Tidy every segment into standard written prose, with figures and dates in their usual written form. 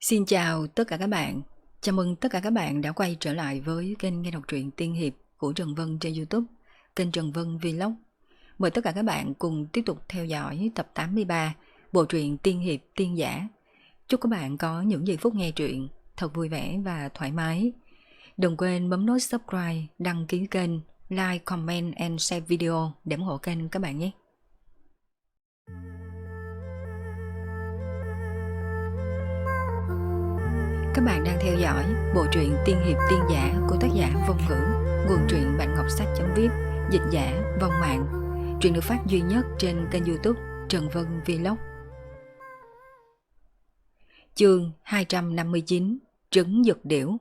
Xin chào tất cả các bạn. Chào mừng tất cả các bạn đã quay trở lại với kênh nghe đọc truyện tiên hiệp của Trần Vân trên YouTube, kênh Trần Vân Vlog. Mời tất cả các bạn cùng tiếp tục theo dõi tập 83 bộ truyện tiên hiệp tiên giả. Chúc các bạn có những giây phút nghe truyện thật vui vẻ và thoải mái. Đừng quên bấm nút subscribe, đăng ký kênh, like, comment and share video để ủng hộ kênh các bạn nhé. Các bạn đang theo dõi bộ truyện tiên hiệp tiên giả của tác giả Vong Ngữ, nguồn truyện Bạn Ngọc Sách.viết, dịch giả Vong Mạng. Truyện được phát duy nhất trên kênh YouTube Trần Vân Vlog. Chương 259: Trứng giật điểu.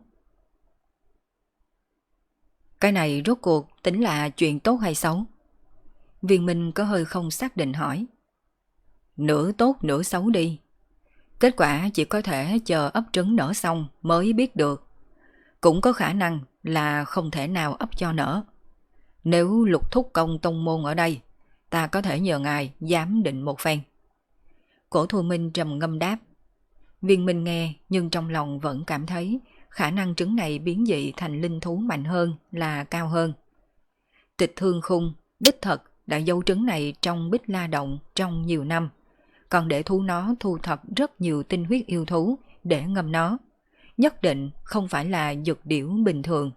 Cái này rốt cuộc tính là chuyện tốt hay xấu? Viên Minh có hơi không xác định hỏi. Nửa tốt nửa xấu đi. Kết quả chỉ có thể chờ ấp trứng nở xong mới biết được. Cũng có khả năng là không thể nào ấp cho nở. Nếu Lục thúc công tông môn ở đây, ta có thể nhờ ngài giám định một phen. Cổ Thu Minh trầm ngâm đáp. Viên Minh nghe nhưng trong lòng vẫn cảm thấy khả năng trứng này biến dị thành linh thú mạnh hơn là cao hơn. Tịch Thương Khung đích thật đã giấu trứng này trong Bích La Động trong nhiều năm, còn để thú nó thu thập rất nhiều tinh huyết yêu thú để ngâm nó. Nhất định không phải là dược điểu bình thường.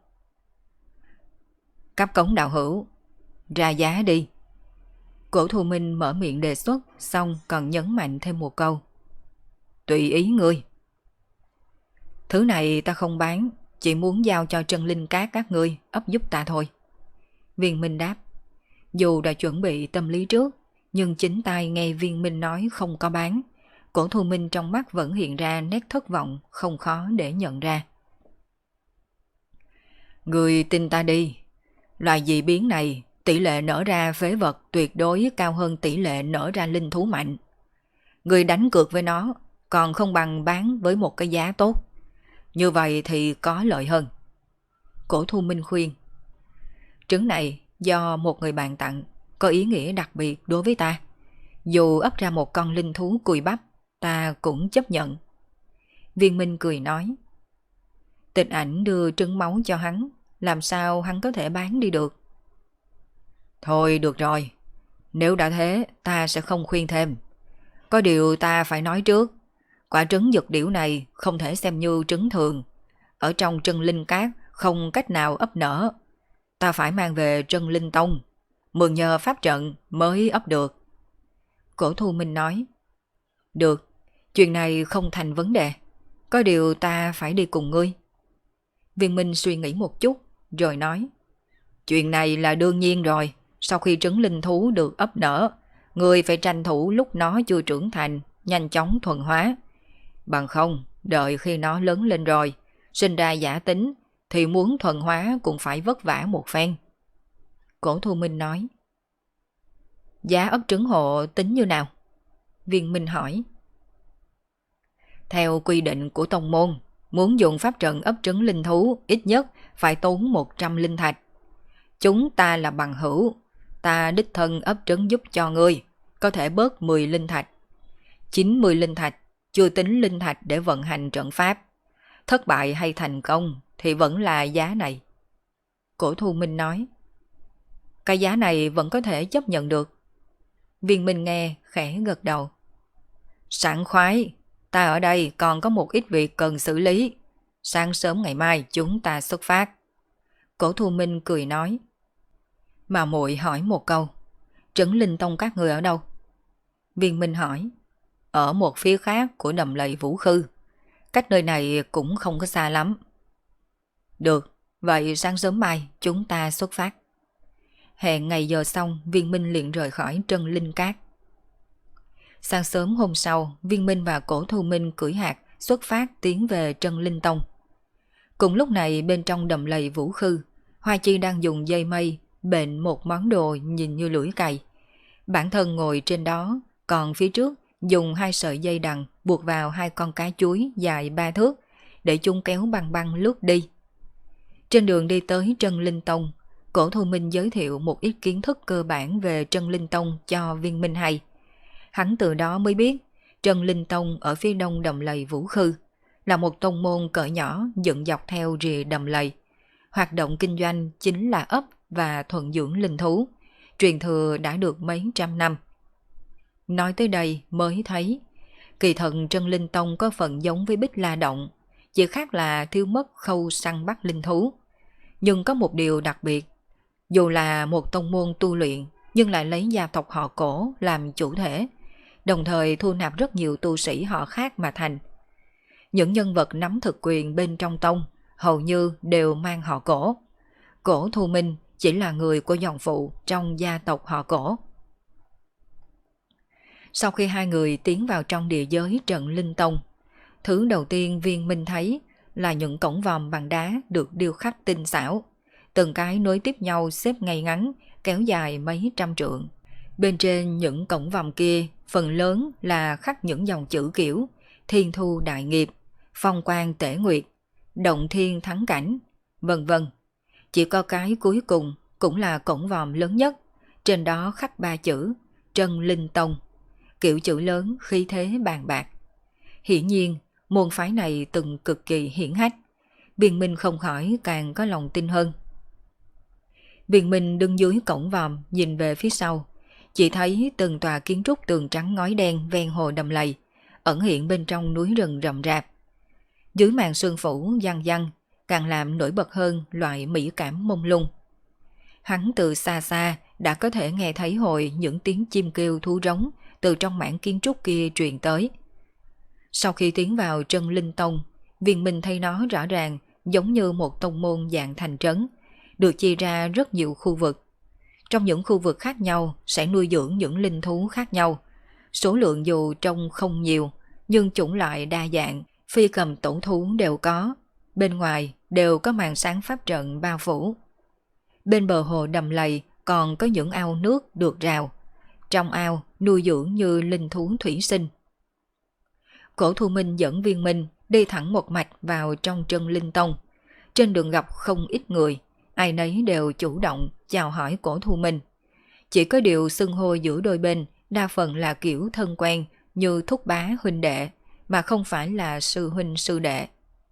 Cấp cống đạo hữu, ra giá đi. Cổ Thu Minh mở miệng đề xuất, xong còn nhấn mạnh thêm một câu. Tùy ý ngươi. Thứ này ta không bán, chỉ muốn giao cho Trân Linh Cát các ngươi ấp giúp ta thôi. Viên Minh đáp. Dù đã chuẩn bị tâm lý trước, nhưng chính tai nghe Viên Minh nói không có bán, Cổ Thu Minh trong mắt vẫn hiện ra nét thất vọng không khó để nhận ra. Người tin ta đi, loài dị biến này tỷ lệ nở ra phế vật tuyệt đối cao hơn tỷ lệ nở ra linh thú mạnh. Người đánh cược với nó còn không bằng bán với một cái giá tốt. Như vậy thì có lợi hơn. Cổ Thu Minh khuyên. Trứng này do một người bạn tặng, có ý nghĩa đặc biệt đối với ta. Dù ấp ra một con linh thú cùi bắp, ta cũng chấp nhận. Viên Minh cười nói. Tịch Ảnh đưa trứng máu cho hắn, làm sao hắn có thể bán đi được? Thôi được rồi, nếu đã thế ta sẽ không khuyên thêm. Có điều ta phải nói trước, quả trứng dược điểu này không thể xem như trứng thường. Ở trong Trân Linh Cát không cách nào ấp nở. Ta phải mang về Trân Linh Tông, mượn nhờ pháp trận mới ấp được. Cổ Thu Minh nói. Được, chuyện này không thành vấn đề. Có điều ta phải đi cùng ngươi. Viên Minh suy nghĩ một chút, rồi nói. Chuyện này là đương nhiên rồi. Sau khi trứng linh thú được ấp nở, ngươi phải tranh thủ lúc nó chưa trưởng thành, nhanh chóng thuần hóa. Bằng không, đợi khi nó lớn lên rồi, sinh ra giả tính, thì muốn thuần hóa cũng phải vất vả một phen. Cổ Thu Minh nói. Giá ấp trứng hộ tính như nào? Viên Minh hỏi. Theo quy định của tông môn, muốn dùng pháp trận ấp trứng linh thú ít nhất phải tốn 100 linh thạch. Chúng ta là bằng hữu, ta đích thân ấp trứng giúp cho ngươi, có thể bớt 10 linh thạch. 90 linh thạch, chưa tính linh thạch để vận hành trận pháp. Thất bại hay thành công thì vẫn là giá này. Cổ Thu Minh nói. Cái giá này vẫn có thể chấp nhận được. Viên Minh nghe khẽ gật đầu. Sảng khoái, ta ở đây còn có một ít việc cần xử lý. Sáng sớm ngày mai chúng ta xuất phát. Cổ Thu Minh cười nói. Mà muội hỏi một câu, Trấn Linh Tông các người ở đâu? Viên Minh hỏi. Ở một phía khác của đầm lầy Vũ Khư, cách nơi này cũng không có xa lắm. Được, vậy sáng sớm mai chúng ta xuất phát. Hẹn ngày giờ xong, Viên Minh liền rời khỏi Trân Linh Cát. Sáng sớm hôm sau, Viên Minh và Cổ Thu Minh cưỡi hạc xuất phát tiến về Trân Linh Tông. Cùng lúc này bên trong đầm lầy Vũ Khư, Hoa Chi đang dùng dây mây bện một món đồ nhìn như lưỡi cày. Bản thân ngồi trên đó, còn phía trước dùng 2 sợi dây đằng buộc vào 2 con cá chuối dài 3 thước để chúng kéo băng băng lướt đi. Trên đường đi tới Trân Linh Tông, Cổ Thu Minh giới thiệu một ít kiến thức cơ bản về Trân Linh Tông cho Viên Minh hay. Hắn từ đó mới biết Trân Linh Tông ở phía đông đầm lầy Vũ Khư, là một tông môn cỡ nhỏ dựng dọc theo rìa đầm lầy. Hoạt động kinh doanh chính là ấp và thuần dưỡng linh thú, truyền thừa đã được mấy trăm năm. Nói tới đây mới thấy, kỳ thần Trân Linh Tông có phần giống với Bích La Động, chỉ khác là thiếu mất khâu săn bắt linh thú. Nhưng có một điều đặc biệt, dù là một tông môn tu luyện nhưng lại lấy gia tộc họ Cổ làm chủ thể, đồng thời thu nạp rất nhiều tu sĩ họ khác mà thành. Những nhân vật nắm thực quyền bên trong tông hầu như đều mang họ Cổ. Cổ Thu Minh chỉ là người của dòng phụ trong gia tộc họ Cổ. Sau khi hai người tiến vào trong địa giới Trận Linh Tông, thứ đầu tiên Viên Minh thấy là những cổng vòm bằng đá được điêu khắc tinh xảo, từng cái nối tiếp nhau xếp ngay ngắn, kéo dài mấy trăm trượng. Bên trên những cổng vòm kia, phần lớn là khắc những dòng chữ kiểu Thiên Thu Đại Nghiệp, Phong Quang Tể Nguyệt, Động Thiên Thắng Cảnh, vân vân. Chỉ có cái cuối cùng cũng là cổng vòm lớn nhất, trên đó khắc 3 chữ Trân Linh Tông, kiểu chữ lớn khí thế bàn bạc. Hiển nhiên, môn phái này từng cực kỳ hiển hách, Viên Minh không khỏi càng có lòng tin hơn. Viên Minh đứng dưới cổng vòm nhìn về phía sau, chỉ thấy từng tòa kiến trúc tường trắng ngói đen ven hồ đầm lầy, ẩn hiện bên trong núi rừng rậm rạp. Dưới màn sương phủ giăng giăng, càng làm nổi bật hơn loại mỹ cảm mông lung. Hắn từ xa xa đã có thể nghe thấy hồi những tiếng chim kêu thú rống từ trong mảng kiến trúc kia truyền tới. Sau khi tiến vào Trân Linh Tông, Viên Minh thấy nó rõ ràng giống như một tông môn dạng thành trấn, được chia ra rất nhiều khu vực. Trong những khu vực khác nhau sẽ nuôi dưỡng những linh thú khác nhau. Số lượng dù trông không nhiều, nhưng chủng loại đa dạng, phi cầm tổ thú đều có. Bên ngoài đều có màn sáng pháp trận bao phủ. Bên bờ hồ đầm lầy còn có những ao nước được rào. Trong ao nuôi dưỡng như linh thú thủy sinh. Cổ Thu Minh dẫn Viên Minh đi thẳng một mạch vào trong Trân Linh Tông. Trên đường gặp không ít người, ai nấy đều chủ động chào hỏi Cổ Thu Minh. Chỉ có điều xưng hô giữa đôi bên đa phần là kiểu thân quen như thúc bá huynh đệ, mà không phải là sư huynh sư đệ.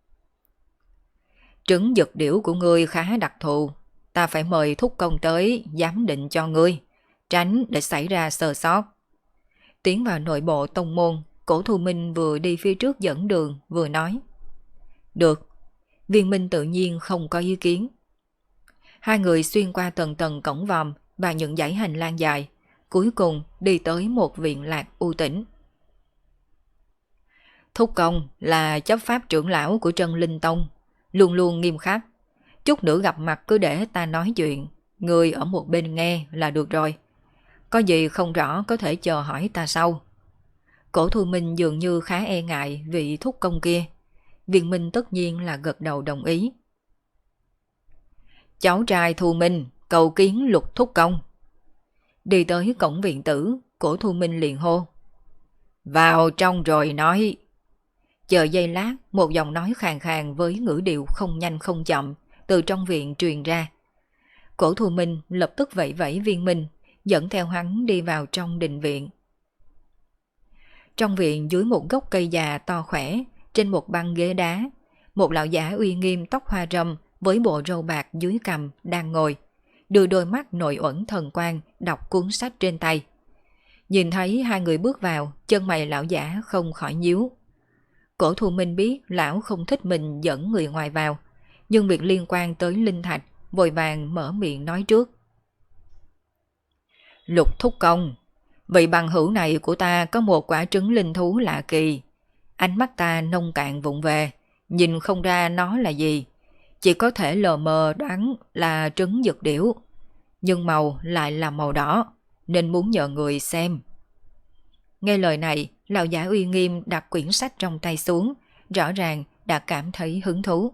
Trứng dực điểu của ngươi khá đặc thù, ta phải mời thúc công tới giám định cho ngươi, tránh để xảy ra sơ sót. Tiến vào nội bộ tông môn, Cổ Thu Minh vừa đi phía trước dẫn đường vừa nói. Được, Viên Minh tự nhiên không có ý kiến. Hai người xuyên qua tầng tầng cổng vòm và những dãy hành lang dài, cuối cùng đi tới một viện lạc u tĩnh. Thúc công là chấp pháp trưởng lão của Trân Linh Tông, luôn luôn nghiêm khắc. Chút nữa gặp mặt cứ để ta nói chuyện, người ở một bên nghe là được rồi. Có gì không rõ có thể chờ hỏi ta sau. Cổ Thu Minh dường như khá e ngại vị thúc công kia. Viên Minh tất nhiên là gật đầu đồng ý. Cháu trai Thu Minh cầu kiến Lục thúc công. Đi tới cổng viện tử, Cổ Thu Minh liền hô. Vào trong rồi nói. Chờ giây lát, một giọng nói khàn khàn với ngữ điệu không nhanh không chậm từ trong viện truyền ra. Cổ Thu Minh lập tức vẫy vẫy Viên Minh, dẫn theo hắn đi vào trong đình viện. Trong viện dưới một gốc cây già to khỏe, trên một băng ghế đá, một lão giả uy nghiêm tóc hoa râm với bộ râu bạc dưới cằm đang ngồi, đưa đôi mắt nội uẩn thần quang đọc cuốn sách trên tay. Nhìn thấy hai người bước vào, chân mày lão giả không khỏi nhíu. Cổ Thu Minh biết lão không thích mình dẫn người ngoài vào, nhưng việc liên quan tới linh thạch, vội vàng mở miệng nói trước. Lục thúc công, vị bằng hữu này của ta có một quả trứng linh thú lạ kỳ. Ánh mắt ta nông cạn vụng về, nhìn không ra nó là gì, chỉ có thể lờ mờ đoán là trứng dực điểu, nhưng màu lại là màu đỏ, nên muốn nhờ người xem. Nghe lời này, lão giả uy nghiêm đặt quyển sách trong tay xuống, rõ ràng đã cảm thấy hứng thú.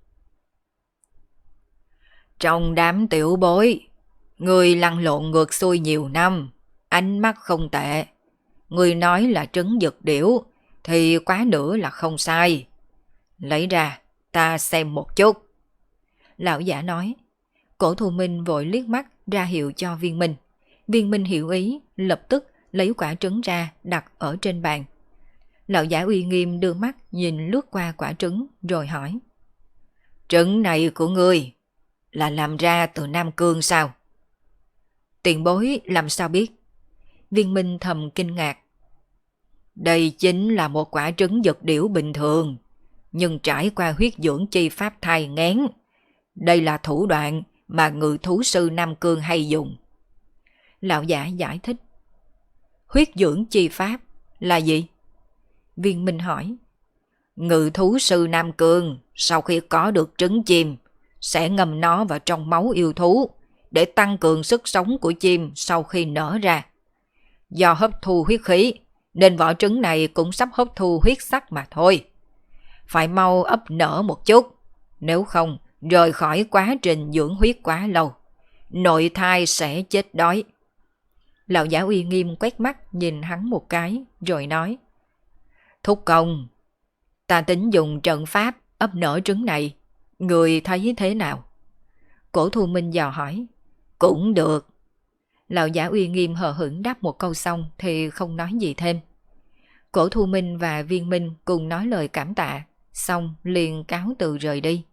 Trong đám tiểu bối, người lăn lộn ngược xuôi nhiều năm, ánh mắt không tệ. Người nói là trứng dực điểu, thì quá nữa là không sai. Lấy ra, ta xem một chút. Lão giả nói. Cổ Thu Minh vội liếc mắt ra hiệu cho Viên Minh. Viên Minh hiểu ý, lập tức lấy quả trứng ra đặt ở trên bàn. Lão giả uy nghiêm đưa mắt nhìn lướt qua quả trứng rồi hỏi. Trứng này của ngươi là làm ra từ Nam Cương sao? Tiền bối làm sao biết? Viên Minh thầm kinh ngạc. Đây chính là một quả trứng dược điểu bình thường, nhưng trải qua huyết dưỡng chi pháp thai nghén. Đây là thủ đoạn mà ngự thú sư Nam Cương hay dùng. Lão giả giải thích. Huyết dưỡng chi pháp là gì? Viên Minh hỏi. Ngự thú sư Nam Cương sau khi có được trứng chim sẽ ngâm nó vào trong máu yêu thú để tăng cường sức sống của chim sau khi nở ra. Do hấp thu huyết khí nên vỏ trứng này cũng sắp hấp thu huyết sắc mà thôi. Phải mau ấp nở một chút, nếu không rời khỏi quá trình dưỡng huyết quá lâu, nội thai sẽ chết đói. Lão giả uy nghiêm quét mắt nhìn hắn một cái rồi nói. Thúc công, ta tính dùng trận pháp ấp nở trứng này, người thấy thế nào? Cổ Thu Minh dò hỏi. Cũng được. Lão giả uy nghiêm hờ hững đáp một câu xong thì không nói gì thêm. Cổ Thu Minh và Viên Minh cùng nói lời cảm tạ, xong liền cáo từ rời đi.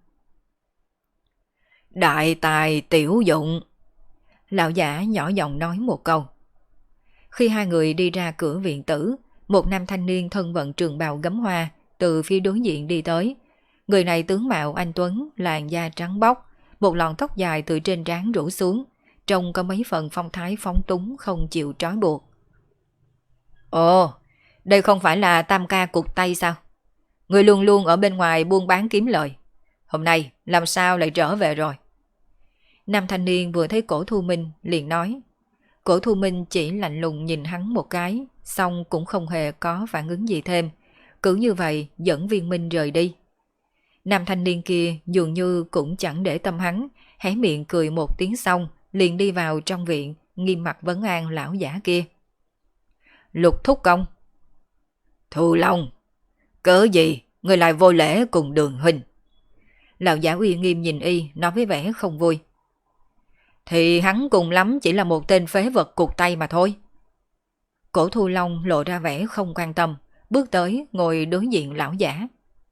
Đại tài tiểu dụng. Lão giả nhỏ giọng nói một câu. Khi hai người đi ra cửa viện tử, một nam thanh niên thân vận trường bào gấm hoa từ phía đối diện đi tới. Người này tướng mạo anh tuấn, làn da trắng bóc, một lọn tóc dài từ trên trán rủ xuống, trông có mấy phần phong thái phóng túng không chịu trói buộc. Ồ, đây không phải là Tam ca cục Tây sao? Người luôn luôn ở bên ngoài buôn bán kiếm lời. Hôm nay làm sao lại trở về rồi? Nam thanh niên vừa thấy Cổ Thu Minh liền nói. Cổ Thu Minh chỉ lạnh lùng nhìn hắn một cái, xong cũng không hề có phản ứng gì thêm. Cứ như vậy dẫn Viên Minh rời đi. Nam thanh niên kia dường như cũng chẳng để tâm hắn, hé miệng cười một tiếng xong, liền đi vào trong viện, nghiêm mặt vấn an lão giả kia. Lục thúc công. Thu Long, cớ gì người lại vô lễ cùng Đường huynh? Lão giả uy nghiêm nhìn y, nói với vẻ không vui. Thì hắn cùng lắm chỉ là một tên phế vật cục Tây mà thôi. Cổ Thu Long lộ ra vẻ không quan tâm, bước tới ngồi đối diện lão giả.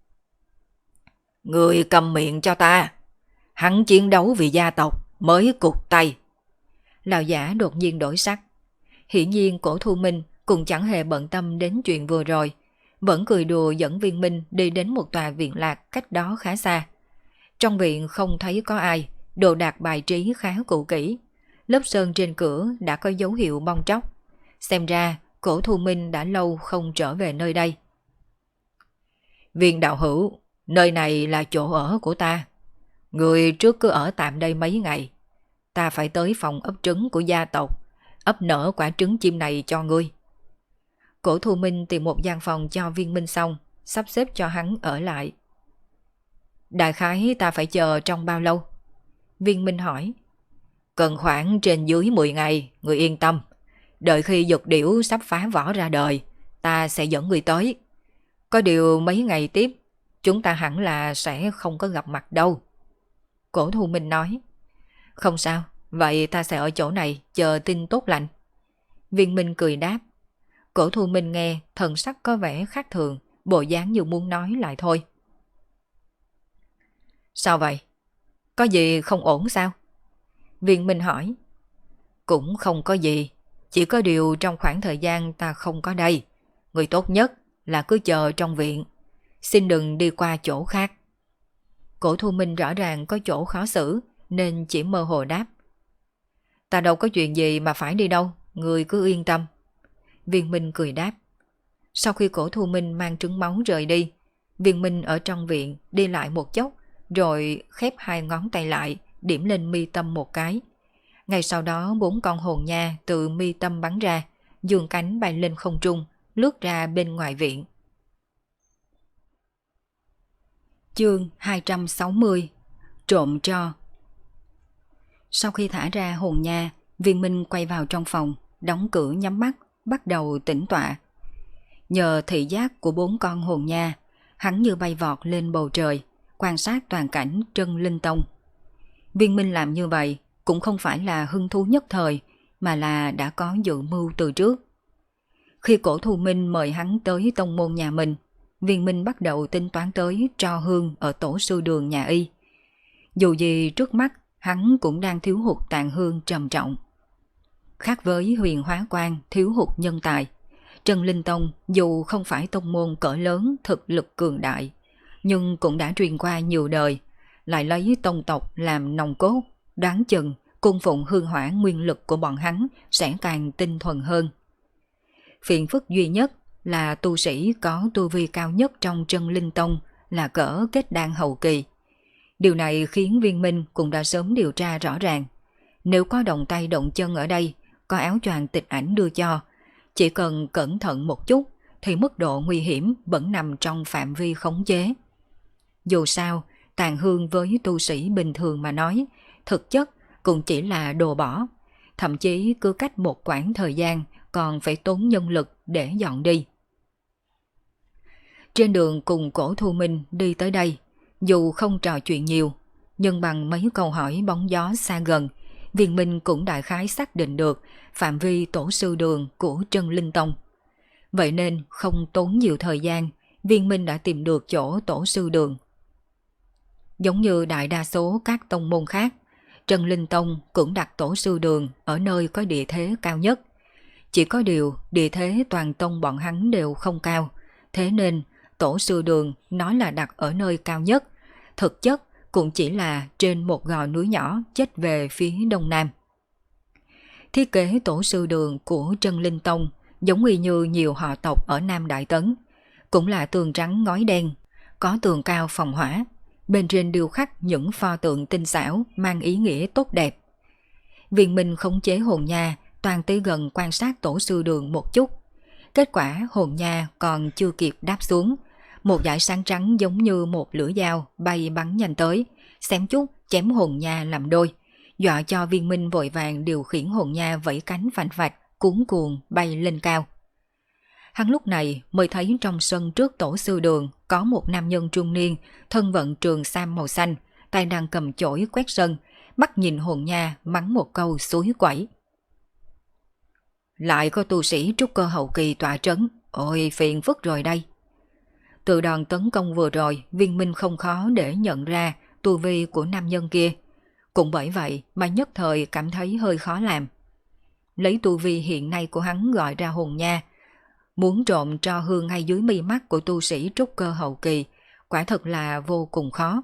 Người cầm miệng cho ta. Hắn chiến đấu vì gia tộc mới cục Tây. Lão giả đột nhiên đổi sắc. Hiển nhiên Cổ Thu Minh cũng chẳng hề bận tâm đến chuyện vừa rồi, vẫn cười đùa dẫn Viên Minh đi đến một tòa viện lạc cách đó khá xa. Trong viện không thấy có ai, đồ đạc bài trí khá cũ kỹ. Lớp sơn trên cửa đã có dấu hiệu bong tróc. Xem ra Cổ Thu Minh đã lâu không trở về nơi đây. Viên đạo hữu, nơi này là chỗ ở của ta. Người trước cứ ở tạm đây mấy ngày. Ta phải tới phòng ấp trứng của gia tộc, ấp nở quả trứng chim này cho ngươi. Cổ Thu Minh tìm một gian phòng cho Viên Minh xong, sắp xếp cho hắn ở lại. Đại khái ta phải chờ trong bao lâu? Viên Minh hỏi. Cần khoảng trên dưới 10 ngày, người yên tâm. Đợi khi dược điểu sắp phá vỏ ra đời, ta sẽ dẫn người tới. Có điều mấy ngày tiếp, chúng ta hẳn là sẽ không có gặp mặt đâu. Cổ Thu Minh nói. Không sao, vậy ta sẽ ở chỗ này chờ tin tốt lành. Viên Minh cười đáp. Cổ Thu Minh nghe thần sắc có vẻ khác thường, bộ dáng như muốn nói lại thôi. Sao vậy? Có gì không ổn sao? Viên Minh hỏi. Cũng không có gì, chỉ có điều trong khoảng thời gian ta không có đây, người tốt nhất là cứ chờ trong viện, xin đừng đi qua chỗ khác. Cổ Thu Minh rõ ràng có chỗ khó xử nên chỉ mơ hồ đáp. Ta đâu có chuyện gì mà phải đi đâu, người cứ yên tâm. Viên Minh cười đáp. Sau khi Cổ Thu Minh mang trứng máu rời đi, Viên Minh ở trong viện đi lại một chốc, rồi khép hai ngón tay lại, điểm lên mi tâm một cái. Ngay sau đó 4 con hồn nha từ mi tâm bắn ra, giương cánh bay lên không trung, lướt ra bên ngoài viện. Chương 260. Trộm tro. Sau khi thả ra hồn nha, Viên Minh quay vào trong phòng, đóng cửa nhắm mắt, bắt đầu tĩnh tọa. Nhờ thị giác của 4 con hồn nha, hắn như bay vọt lên bầu trời, quan sát toàn cảnh Trân Linh Tông. Viên Minh làm như vậy cũng không phải là hứng thú nhất thời, mà là đã có dự mưu từ trước. Khi Cổ Thu Minh mời hắn tới tông môn nhà mình, Viên Minh bắt đầu tính toán tới tro hương ở tổ sư đường nhà y. Dù gì trước mắt hắn cũng đang thiếu hụt tàn hương trầm trọng. Khác với Huyền Hóa Quan thiếu hụt nhân tài, Trần Linh Tông dù không phải tông môn cỡ lớn thực lực cường đại, nhưng cũng đã truyền qua nhiều đời, lại lấy tông tộc làm nòng cốt, đoán chừng cung phụng hương hỏa nguyên lực của bọn hắn sẽ càng tinh thuần hơn. Phiền phức duy nhất là tu sĩ có tu vi cao nhất trong Trân Linh Tông là cỡ kết đan hậu kỳ. Điều này khiến Viên Minh cũng đã sớm điều tra rõ ràng. Nếu có động tay động chân ở đây, có áo choàng tịch ảnh đưa cho, chỉ cần cẩn thận một chút thì mức độ nguy hiểm vẫn nằm trong phạm vi khống chế. Dù sao, tàn hương với tu sĩ bình thường mà nói, thực chất cũng chỉ là đồ bỏ, thậm chí cứ cách một quãng thời gian còn phải tốn nhân lực để dọn đi. Trên đường cùng Cổ Thu Minh đi tới đây, dù không trò chuyện nhiều, nhưng bằng mấy câu hỏi bóng gió xa gần, Viên Minh cũng đại khái xác định được phạm vi tổ sư đường của Trân Linh Tông. Vậy nên không tốn nhiều thời gian, Viên Minh đã tìm được chỗ tổ sư đường. Giống như đại đa số các tông môn khác, Trân Linh Tông cũng đặt tổ sư đường ở nơi có địa thế cao nhất. Chỉ có điều địa thế toàn tông bọn hắn đều không cao, thế nên tổ sư đường nói là đặt ở nơi cao nhất, thực chất cũng chỉ là trên một gò núi nhỏ chết về phía đông nam. Thiết kế tổ sư đường của Trân Linh Tông giống như nhiều họ tộc ở Nam Đại Tấn, cũng là tường trắng ngói đen, có tường cao phòng hỏa, bên trên điêu khắc những pho tượng tinh xảo mang ý nghĩa tốt đẹp. Viên Minh khống chế hồn nha toàn tới gần quan sát tổ sư đường một chút. Kết quả hồn nha còn chưa kịp đáp xuống, một dải sáng trắng giống như một lưỡi dao bay bắn nhanh tới, xém chút chém hồn nha làm đôi, dọa cho Viên Minh vội vàng điều khiển hồn nha vẫy cánh phành phạch, cuốn cuồng bay lên cao. Hắn lúc này mới thấy trong sân trước tổ sư đường có một nam nhân trung niên, thân vận trường sam màu xanh, tay đang cầm chổi quét sân, mắt nhìn hồn nha mắng một câu suối quẩy. Lại có tu sĩ trúc cơ hậu kỳ tọa trấn, ôi phiền phức rồi đây. Từ đòn tấn công vừa rồi, Viên Minh không khó để nhận ra tu vi của nam nhân kia. Cũng bởi vậy mà nhất thời cảm thấy hơi khó làm. Lấy tu vi hiện nay của hắn gọi ra hồn nha, muốn trộm tro hương ngay dưới mi mắt của tu sĩ trúc cơ hậu kỳ, quả thật là vô cùng khó.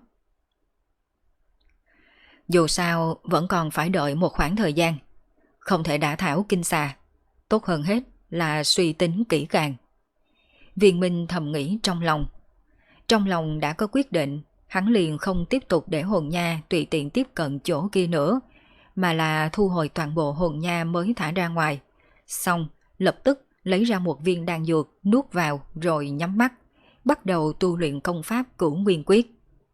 Dù sao vẫn còn phải đợi một khoảng thời gian, không thể đả thảo kinh xà, tốt hơn hết là suy tính kỹ càng. Viên Minh thầm nghĩ trong lòng. Trong lòng đã có quyết định, hắn liền không tiếp tục để hồn nha tùy tiện tiếp cận chỗ kia nữa, mà là thu hồi toàn bộ hồn nha mới thả ra ngoài. Xong, lập tức lấy ra một viên đan dược nuốt vào rồi nhắm mắt, bắt đầu tu luyện công pháp Cửu Nguyên Quyết.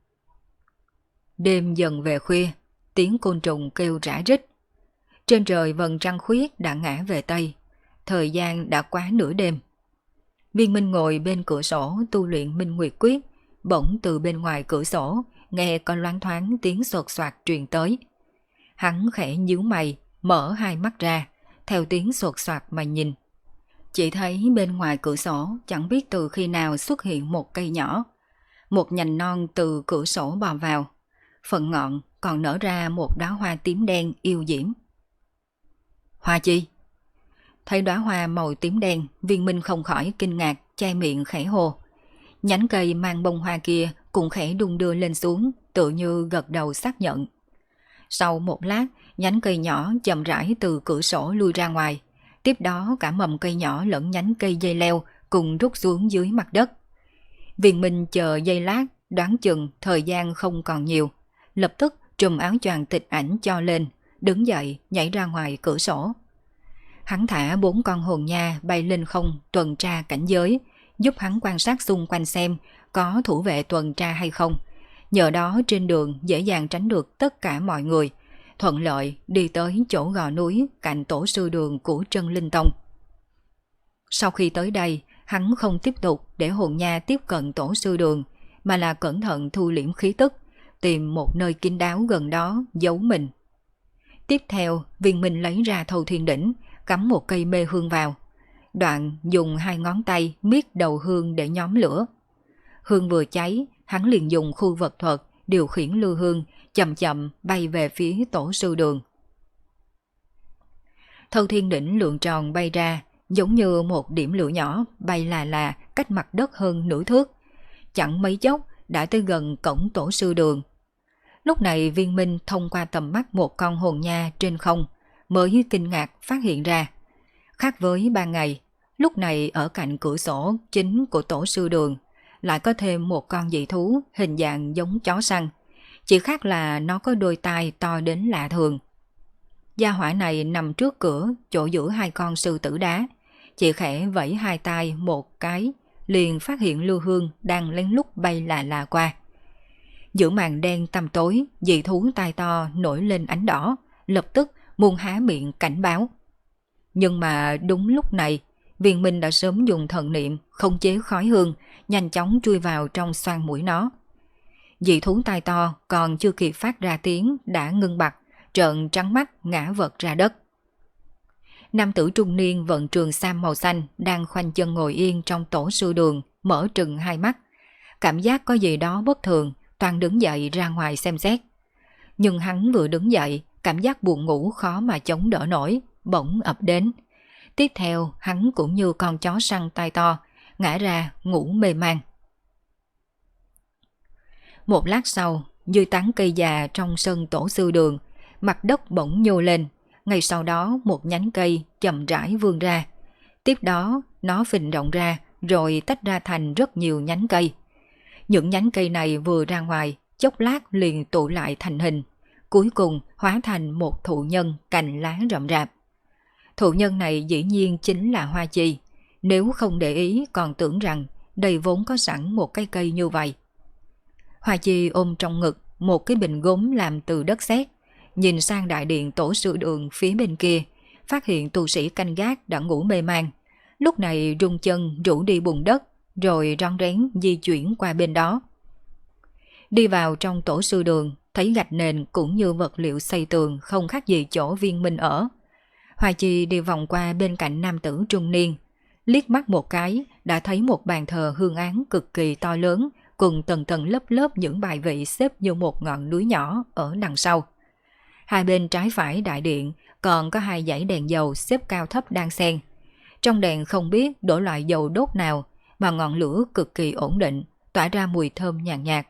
Đêm dần về khuya, tiếng côn trùng kêu rã rít. Trên trời vầng trăng khuyết đã ngã về Tây, thời gian đã quá nửa đêm. Viên Minh ngồi bên cửa sổ tu luyện Minh Nguyệt Quyết, bỗng từ bên ngoài cửa sổ nghe có loáng thoáng tiếng xột xoạt truyền tới. Hắn khẽ nhíu mày, mở hai mắt ra, theo tiếng xột xoạt mà nhìn. Chỉ thấy bên ngoài cửa sổ chẳng biết từ khi nào xuất hiện một cây nhỏ. Một nhành non từ cửa sổ bò vào, phần ngọn còn nở ra một đóa hoa tím đen yêu diễm. Hoa chi? Thấy đóa hoa màu tím đen, Viên Minh không khỏi kinh ngạc, che miệng khẽ hô. Nhánh cây mang bông hoa kia cũng khẽ đung đưa lên xuống, tự như gật đầu xác nhận. Sau một lát, nhánh cây nhỏ chậm rãi từ cửa sổ lui ra ngoài. Tiếp đó cả mầm cây nhỏ lẫn nhánh cây dây leo cùng rút xuống dưới mặt đất. Viên Minh chờ giây lát, đoán chừng thời gian không còn nhiều, lập tức trùm áo choàng tịch ảnh cho lên, đứng dậy nhảy ra ngoài cửa sổ. Hắn thả 4 con hồn nha bay lên không tuần tra cảnh giới, giúp hắn quan sát xung quanh xem có thủ vệ tuần tra hay không. Nhờ đó trên đường dễ dàng tránh được tất cả mọi người, thuận lợi đi tới chỗ gò núi cạnh tổ sư đường của Trân Linh Tông. Sau khi tới đây, hắn không tiếp tục để hồn nha tiếp cận tổ sư đường, mà là cẩn thận thu liễm khí tức, tìm một nơi kín đáo gần đó giấu mình. Tiếp theo, Viên Minh lấy ra Thâu Thiên Đỉnh, cắm một cây mê hương vào. đoạn dùng 2 ngón tay miết đầu hương để nhóm lửa. Hương vừa cháy, hắn liền dùng khu vật thuật điều khiển lưu hương chậm chậm bay về phía tổ sư đường. Thâu thiên đỉnh lượng tròn bay ra, giống như một điểm lửa nhỏ bay là cách mặt đất hơn nửa thước. Chẳng mấy chốc đã tới gần cổng tổ sư đường. Lúc này Viên Minh thông qua tầm mắt một con hồn nha trên không, mới kinh ngạc phát hiện ra. Khác với ban ngày, lúc này ở cạnh cửa sổ chính của tổ sư đường, lại có thêm một con dị thú hình dạng giống chó săn. Chỉ khác là nó có đôi tai to đến lạ thường. Gia hỏa này nằm trước cửa, chỗ giữa 2 con sư tử đá. Chỉ khẽ vẫy 2 tai một cái, liền phát hiện Lưu Hương đang lén lút bay là qua. Giữa màn đen tăm tối, dị thú tai to nổi lên ánh đỏ, lập tức muốn há miệng cảnh báo. Nhưng mà đúng lúc này, Viên Minh đã sớm dùng thần niệm khống chế khói hương, nhanh chóng chui vào trong xoang mũi nó. Dị thú tai to còn chưa kịp phát ra tiếng đã ngưng bặt, trợn trắng mắt ngã vật ra đất. Nam tử trung niên vận trường sam màu xanh đang khoanh chân ngồi yên trong tổ sư đường, mở trừng 2 mắt. Cảm giác có gì đó bất thường, toàn đứng dậy ra ngoài xem xét. Nhưng hắn vừa đứng dậy, cảm giác buồn ngủ khó mà chống đỡ nổi, bỗng ập đến. Tiếp theo, hắn cũng như con chó săn tai to, ngã ra ngủ mê man. Một lát sau, dưới tán cây già trong sân tổ sư đường, mặt đất bỗng nhô lên. Ngay sau đó một nhánh cây chậm rãi vươn ra. Tiếp đó nó phình rộng ra rồi tách ra thành rất nhiều nhánh cây. Những nhánh cây này vừa ra ngoài, chốc lát liền tụ lại thành hình. Cuối cùng hóa thành một thụ nhân cành lá rậm rạp. Thụ nhân này dĩ nhiên chính là hoa chi. Nếu không để ý còn tưởng rằng đây vốn có sẵn một cái cây như vậy. Hoa chi ôm trong ngực một cái bình gốm làm từ đất sét, nhìn sang đại điện tổ sư đường phía bên kia, phát hiện tu sĩ canh gác đã ngủ mê man. Lúc này rung chân rủ đi bùn đất, rồi rón rén di chuyển qua bên đó. Đi vào trong tổ sư đường, thấy gạch nền cũng như vật liệu xây tường không khác gì chỗ Viên Minh ở. Hoa Chi đi vòng qua bên cạnh nam tử trung niên, liếc mắt một cái đã thấy một bàn thờ hương án cực kỳ to lớn, cùng tầng tầng lớp lớp những bài vị xếp như một ngọn núi nhỏ ở đằng sau. Hai bên trái phải đại điện còn có 2 dãy đèn dầu xếp cao thấp đan xen. Trong đèn không biết đổ loại dầu đốt nào mà ngọn lửa cực kỳ ổn định, tỏa ra mùi thơm nhàn nhạt.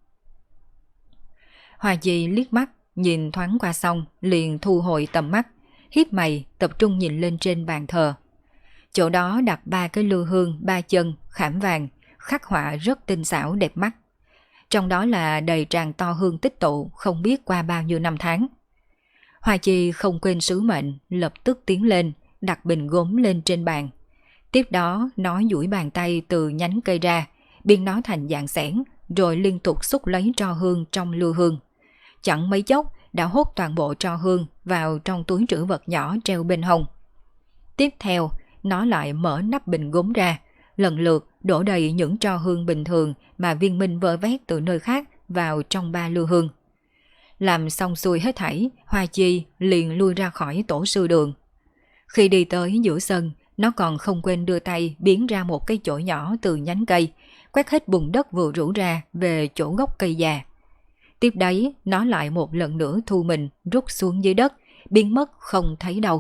Hoa Chi liếc mắt, nhìn thoáng qua xong, liền thu hồi tầm mắt, híp mày tập trung nhìn lên trên bàn thờ. Chỗ đó đặt 3 cái lư hương 3 chân khảm vàng, khắc họa rất tinh xảo đẹp mắt. Trong đó là đầy tràn to hương tích tụ không biết qua bao nhiêu năm tháng. Hoa Chi không quên sứ mệnh, lập tức tiến lên, đặt bình gốm lên trên bàn. Tiếp đó nó duỗi bàn tay từ nhánh cây ra, biên nó thành dạng xẻng, rồi liên tục xúc lấy tro hương trong lư hương. Chẳng mấy chốc đã hốt toàn bộ tro hương vào trong túi trữ vật nhỏ treo bên hông. Tiếp theo, nó lại mở nắp bình gốm ra, lần lượt đổ đầy những tro hương bình thường mà Viên Minh vơ vét từ nơi khác vào trong 3 lư hương. Làm xong xuôi hết thảy, Hoa Chi liền lui ra khỏi tổ sư đường. Khi đi tới giữa sân, nó còn không quên đưa tay biến ra một cái chổi nhỏ từ nhánh cây, quét hết bùn đất vừa rủ ra về chỗ gốc cây già. Tiếp đấy, nó lại một lần nữa thu mình rút xuống dưới đất, biến mất không thấy đâu.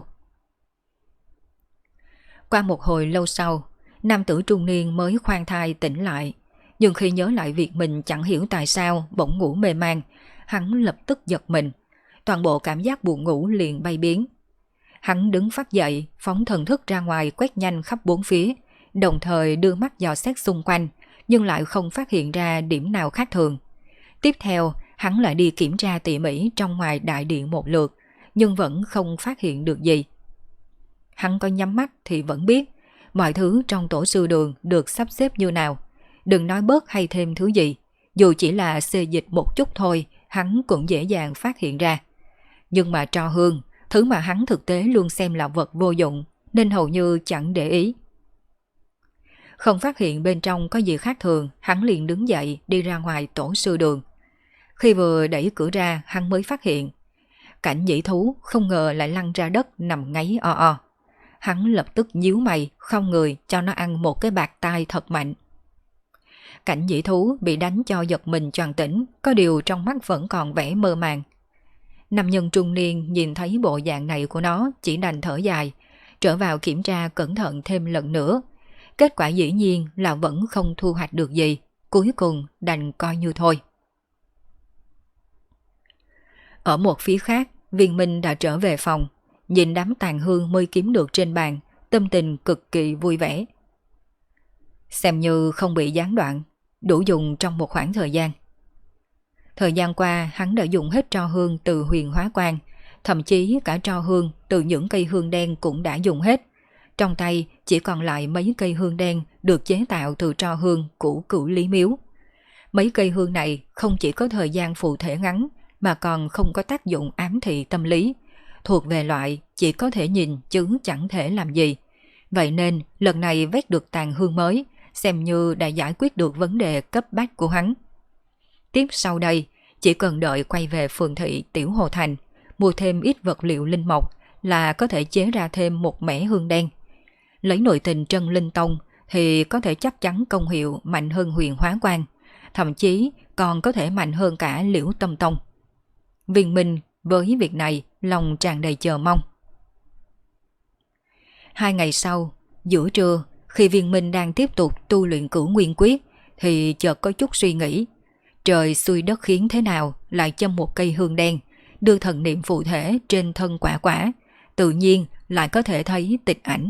Qua một hồi lâu sau, nam tử trung niên mới khoan thai tỉnh lại. Nhưng khi nhớ lại việc mình chẳng hiểu tại sao bỗng ngủ mê man, hắn lập tức giật mình. Toàn bộ cảm giác buồn ngủ liền bay biến. Hắn đứng phát dậy, phóng thần thức ra ngoài quét nhanh khắp 4 phía, đồng thời đưa mắt dò xét xung quanh, nhưng lại không phát hiện ra điểm nào khác thường. Tiếp theo, hắn lại đi kiểm tra tỉ mỉ trong ngoài đại điện một lượt, nhưng vẫn không phát hiện được gì. Hắn có nhắm mắt thì vẫn biết, mọi thứ trong tổ sư đường được sắp xếp như nào. Đừng nói bớt hay thêm thứ gì, dù chỉ là xê dịch một chút thôi, hắn cũng dễ dàng phát hiện ra. Nhưng mà tro hương, thứ mà hắn thực tế luôn xem là vật vô dụng, nên hầu như chẳng để ý. Không phát hiện bên trong có gì khác thường, hắn liền đứng dậy đi ra ngoài tổ sư đường. Khi vừa đẩy cửa ra, hắn mới phát hiện cảnh dĩ thú không ngờ lại lăn ra đất nằm ngáy o o. hắn lập tức nhíu mày, không người cho nó ăn một cái bạt tai thật mạnh. Cảnh dĩ thú bị đánh cho giật mình choàng tỉnh, có điều trong mắt vẫn còn vẻ mơ màng. Nam nhân trung niên nhìn thấy bộ dạng này của nó chỉ đành thở dài, trở vào kiểm tra cẩn thận thêm lần nữa. Kết quả dĩ nhiên là vẫn không thu hoạch được gì, cuối cùng đành coi như thôi. Ở một phía khác, Viên Minh đã trở về phòng, nhìn đám tàn hương mới kiếm được trên bàn, tâm tình cực kỳ vui vẻ. Xem như không bị gián đoạn, đủ dùng trong một khoảng thời gian. Thời gian qua hắn đã dùng hết tro hương từ Huyền Hóa Quan, thậm chí cả tro hương từ những cây hương đen cũng đã dùng hết. Trong tay chỉ còn lại mấy cây hương đen được chế tạo từ tro hương của Cửu Lý Miếu. Mấy cây hương này không chỉ có thời gian phụ thể ngắn mà còn không có tác dụng ám thị tâm lý, thuộc về loại chỉ có thể nhìn chứ chẳng thể làm gì. Vậy nên lần này vét được tàn hương mới, xem như đã giải quyết được vấn đề cấp bách của hắn. Tiếp sau đây, chỉ cần đợi quay về phường thị Tiểu Hồ Thành, mua thêm ít vật liệu linh mộc là có thể chế ra thêm một mẻ hương đen. Lấy nội tình Trân Linh Tông thì có thể chắc chắn công hiệu mạnh hơn Huyền Hóa Quan, thậm chí còn có thể mạnh hơn cả Liễu Tâm Tông. Viên Minh với việc này lòng tràn đầy chờ mong. 2 ngày sau, giữa trưa, khi Viên Minh đang tiếp tục tu luyện Cửu Nguyên Quyết thì chợt có chút suy nghĩ. Trời xui đất khiến thế nào lại châm một cây hương đen, đưa thần niệm phụ thể trên thân quả quả, tự nhiên lại có thể thấy Tịch Ảnh.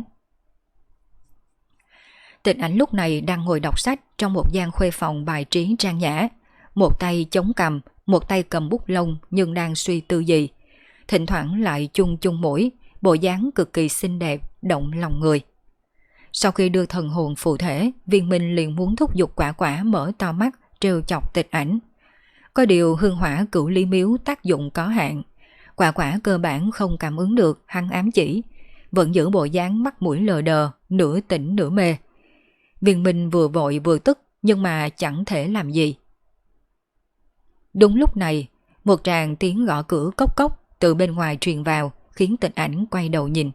Tịch Ảnh lúc này đang ngồi đọc sách trong một gian khuê phòng bài trí trang nhã, một tay chống cằm, một tay cầm bút lông nhưng đang suy tư gì. Thỉnh thoảng lại chung chung mũi, bộ dáng cực kỳ xinh đẹp, động lòng người. Sau khi đưa thần hồn phụ thể, Viên Minh liền muốn thúc giục quả quả mở to mắt, trêu chọc Tịch Ảnh. Có điều hương hỏa Cửu Lý Miếu tác dụng có hạn, quả quả cơ bản không cảm ứng được hắn ám chỉ, vẫn giữ bộ dáng mắt mũi lờ đờ, nửa tỉnh nửa mê. Viên Minh vừa vội vừa tức nhưng mà chẳng thể làm gì. Đúng lúc này, một tràng tiếng gõ cửa cốc cốc từ bên ngoài truyền vào, khiến Tịch Ảnh quay đầu nhìn.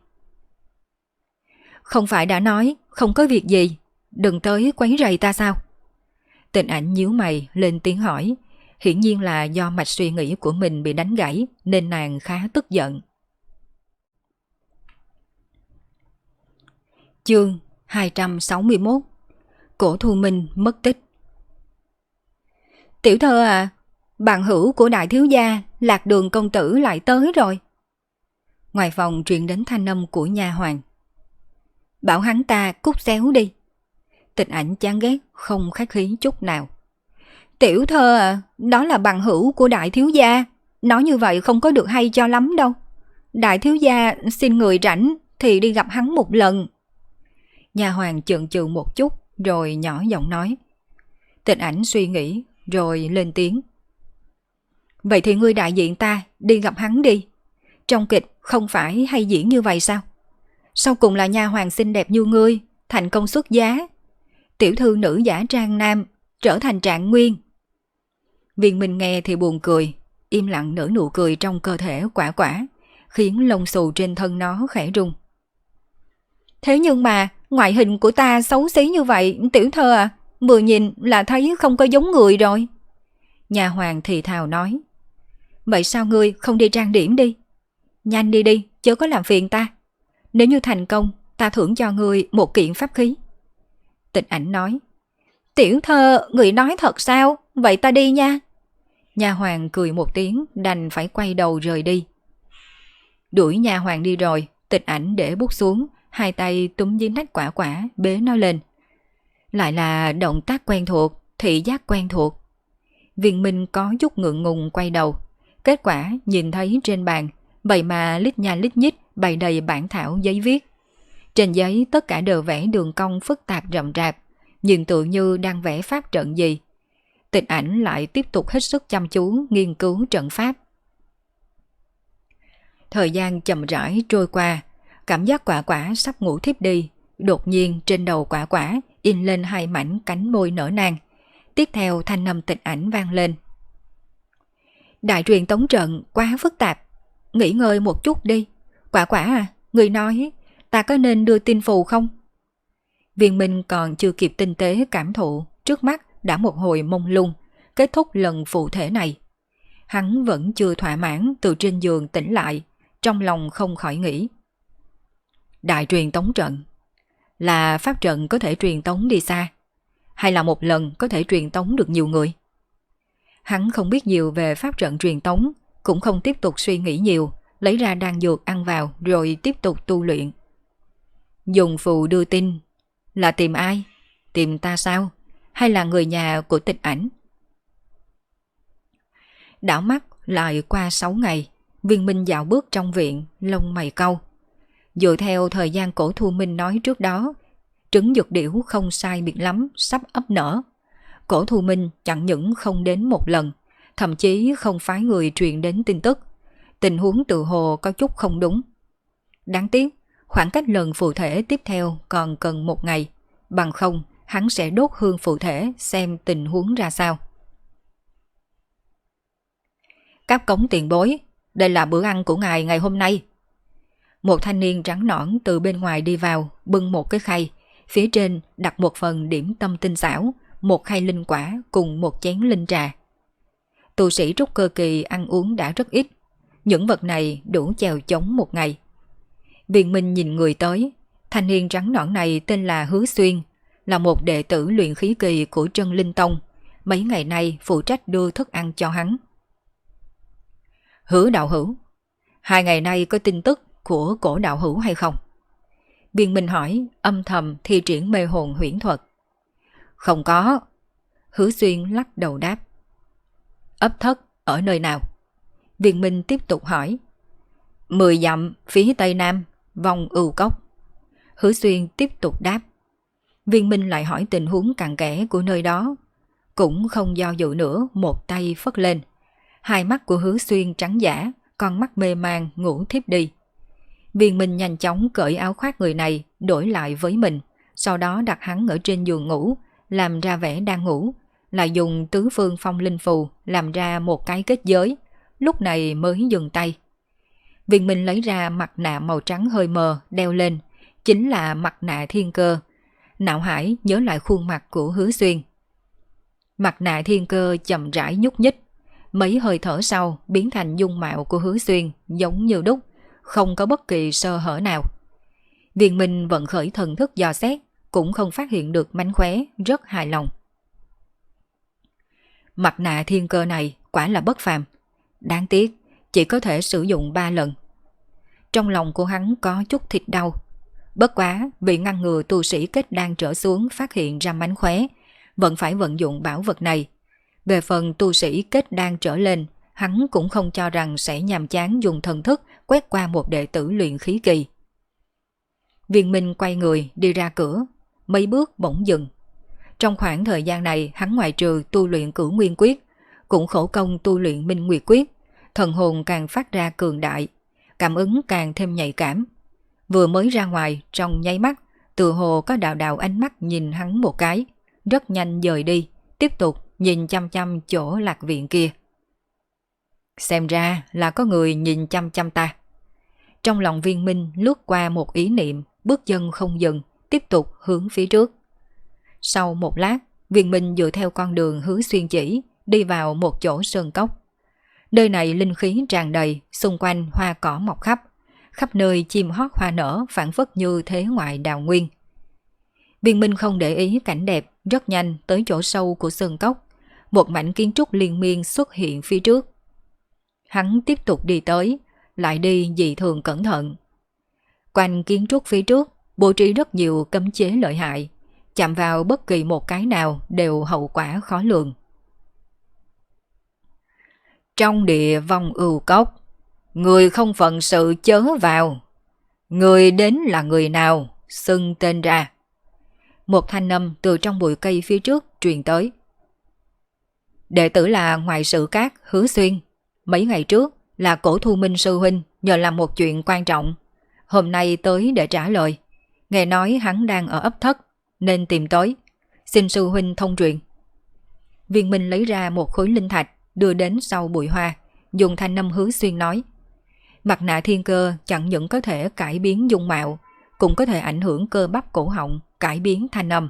Không phải đã nói không có việc gì, đừng tới quấy rầy ta sao? Tịch Ảnh nhíu mày lên tiếng hỏi, hiển nhiên là do mạch suy nghĩ của mình bị đánh gãy nên nàng khá tức giận. Chương 261. Cổ Thu Minh mất tích. Tiểu thơ à, bạn hữu của đại thiếu gia Lạc Đường công tử lại tới rồi. Ngoài phòng truyền đến thanh âm của nha hoàn. Bảo hắn ta cút xéo đi. Tịch Ảnh chán ghét không khách khí chút nào. Tiểu thơ à, đó là bằng hữu của đại thiếu gia, nói như vậy không có được hay cho lắm đâu. Đại thiếu gia xin người rảnh thì đi gặp hắn một lần. Nha hoàn chần chừ một chút rồi nhỏ giọng nói. Tịch Ảnh suy nghĩ rồi lên tiếng. Vậy thì ngươi đại diện ta đi gặp hắn đi. Trong kịch không phải hay diễn như vậy sao? Sau cùng là nha hoàn xinh đẹp như ngươi thành công xuất giá, tiểu thư nữ giả trang nam trở thành trạng nguyên. Viên Minh nghe thì buồn cười, im lặng nở nụ cười trong cơ thể quả quả, khiến lông xù trên thân nó khẽ rung. Thế nhưng mà ngoại hình của ta xấu xí như vậy, tiểu thơ à, vừa nhìn là thấy không có giống người rồi. Nhà hoàng thì thào nói. Vậy sao ngươi không đi trang điểm đi? Nhanh đi đi, chớ có làm phiền ta. Nếu như thành công, ta thưởng cho ngươi một kiện pháp khí. Tịch Ảnh nói. Tiểu thơ, người nói thật sao? Vậy ta đi nha. Nha hoàng cười một tiếng, đành phải quay đầu rời đi. Đuổi nha hoàng đi rồi, Tịch Ảnh để bút xuống, hai tay túm dính nách quả quả, bế nó lên. Lại là động tác quen thuộc, thị giác quen thuộc. Viên Minh có chút ngượng ngùng quay đầu. Kết quả nhìn thấy trên bàn, vậy mà lít nha lít nhít bày đầy bản thảo giấy viết. Trên giấy tất cả đều vẽ đường cong phức tạp rậm rạp, nhìn tự như đang vẽ pháp trận gì. Tịch Ảnh lại tiếp tục hết sức chăm chú nghiên cứu trận pháp. Thời gian chậm rãi trôi qua, cảm giác quả quả sắp ngủ thiếp đi. Đột nhiên trên đầu quả quả in lên hai mảnh cánh môi nở nang. Tiếp theo thanh âm Tịch Ảnh vang lên. Đại truyền tống trận quá phức tạp, nghỉ ngơi một chút đi. Quả quả à, người nói ta có nên đưa tin phù không? Viên Minh còn chưa kịp tinh tế cảm thụ, trước mắt đã một hồi mông lung, kết thúc lần phụ thể này. Hắn vẫn chưa thỏa mãn từ trên giường tỉnh lại, trong lòng không khỏi nghĩ. Đại truyền tống trận là pháp trận có thể truyền tống đi xa, hay là một lần có thể truyền tống được nhiều người? Hắn không biết nhiều về pháp trận truyền tống, cũng không tiếp tục suy nghĩ nhiều, lấy ra đan dược ăn vào rồi tiếp tục tu luyện. Dùng phù đưa tin là tìm ai? Tìm ta sao? Hay là người nhà của Tịch Ảnh? Đảo mắt lại qua 6 ngày, Viên Minh dạo bước trong viện, lông mày cau. Dựa theo thời gian Cổ Thu Minh nói trước đó, trứng dược điểu không sai biệt lắm sắp ấp nở. Cổ Thu Minh chẳng những không đến một lần, thậm chí không phái người truyền đến tin tức. Tình huống tự hồ có chút không đúng. Đáng tiếc, khoảng cách lần phù thể tiếp theo còn cần 1 ngày, bằng không hắn sẽ đốt hương phù thể xem tình huống ra sao. Cáp Cống tiền bối, đây là bữa ăn của ngài ngày hôm nay. Một thanh niên trắng nõn từ bên ngoài đi vào, bưng một cái khay, phía trên đặt một phần điểm tâm tinh xảo, một khay linh quả cùng một chén linh trà. Tu sĩ trúc cơ kỳ ăn uống đã rất ít, những vật này đủ chèo chống 1 ngày. Viên Minh nhìn người tới, thanh niên trắng nõn này tên là Hứa Xuyên, là một đệ tử luyện khí kỳ của Trân Linh Tông, mấy ngày nay phụ trách đưa thức ăn cho hắn. Hứa đạo hữu, 2 ngày nay có tin tức của Cổ đạo hữu hay không? Viên Minh hỏi, âm thầm thi triển mê hồn huyễn thuật. Không có. Hứa Xuyên lắc đầu đáp. Ấp Thất ở nơi nào? Viên Minh tiếp tục hỏi. 10 dặm phía tây nam, vòng Ưu Cốc. Hứa Xuyên tiếp tục đáp. Viên Minh lại hỏi tình huống cặn kẽ của nơi đó. Cũng không do dự nữa, một tay phất lên. Hai mắt của Hứa Xuyên trắng dã, con mắt mê man ngủ thiếp đi. Viên Minh nhanh chóng cởi áo khoác người này đổi lại với mình, sau đó đặt hắn ở trên giường ngủ, làm ra vẻ đang ngủ, lại dùng tứ phương phong linh phù làm ra một cái kết giới, lúc này mới dừng tay. Viên Minh lấy ra mặt nạ màu trắng hơi mờ đeo lên, chính là mặt nạ thiên cơ. Não hải nhớ lại khuôn mặt của Hứa Xuyên. Mặt nạ thiên cơ chậm rãi nhúc nhích, mấy hơi thở sau biến thành dung mạo của Hứa Xuyên giống như đúc, không có bất kỳ sơ hở nào. Viên Minh vận khởi thần thức dò xét, cũng không phát hiện được mánh khóe, rất hài lòng. Mặt nạ thiên cơ này quả là bất phàm, đáng tiếc chỉ có thể sử dụng 3 lần. Trong lòng của hắn có chút thịt đau. Bất quá vì ngăn ngừa tu sĩ kết đan trở xuống phát hiện ra mánh khóe, vẫn phải vận dụng bảo vật này. Về phần tu sĩ kết đan trở lên, hắn cũng không cho rằng sẽ nhàm chán dùng thần thức quét qua một đệ tử luyện khí kỳ. Viên Minh quay người đi ra cửa, mấy bước bỗng dừng. Trong khoảng thời gian này hắn ngoại trừ tu luyện Cửu Nguyên Quyết, cũng khổ công tu luyện Minh Nguyệt Quyết, thần hồn càng phát ra cường đại, cảm ứng càng thêm nhạy cảm. Vừa mới ra ngoài, trong nháy mắt, tự hồ có đạo đạo ánh mắt nhìn hắn một cái, rất nhanh dời đi, tiếp tục nhìn chăm chăm chỗ lạc viện kia. Xem ra là có người nhìn chăm chăm ta. Trong lòng Viên Minh lướt qua một ý niệm, bước chân không dừng, tiếp tục hướng phía trước. Sau một lát, Viên Minh dựa theo con đường Hứa Xuyên chỉ, đi vào một chỗ sơn cốc. Nơi này linh khí tràn đầy, xung quanh hoa cỏ mọc khắp, khắp nơi chim hót hoa nở phảng phất như thế ngoại đào nguyên. Viên Minh không để ý cảnh đẹp, rất nhanh tới chỗ sâu của sơn cốc, một mảnh kiến trúc liên miên xuất hiện phía trước. Hắn tiếp tục đi tới, lại đi dị thường cẩn thận. Quanh kiến trúc phía trước bố trí rất nhiều cấm chế lợi hại, chạm vào bất kỳ một cái nào đều hậu quả khó lường. Trong địa vong Ưu Cốc, người không phận sự chớ vào. Người đến là người nào, xưng tên ra. Một thanh âm từ trong bụi cây phía trước truyền tới. Đệ tử là ngoại sự cát Hứa Xuyên. Mấy ngày trước là Cổ Thu Minh sư huynh nhờ làm một chuyện quan trọng, hôm nay tới để trả lời. Nghe nói hắn đang ở ấp Thất nên tìm tới, xin sư huynh thông truyền. Viên Minh lấy ra một khối linh thạch đưa đến sau bụi hoa, dùng thanh âm Hứa Xuyên nói. Mặt nạ thiên cơ chẳng những có thể cải biến dung mạo, cũng có thể ảnh hưởng cơ bắp cổ họng, cải biến thanh âm.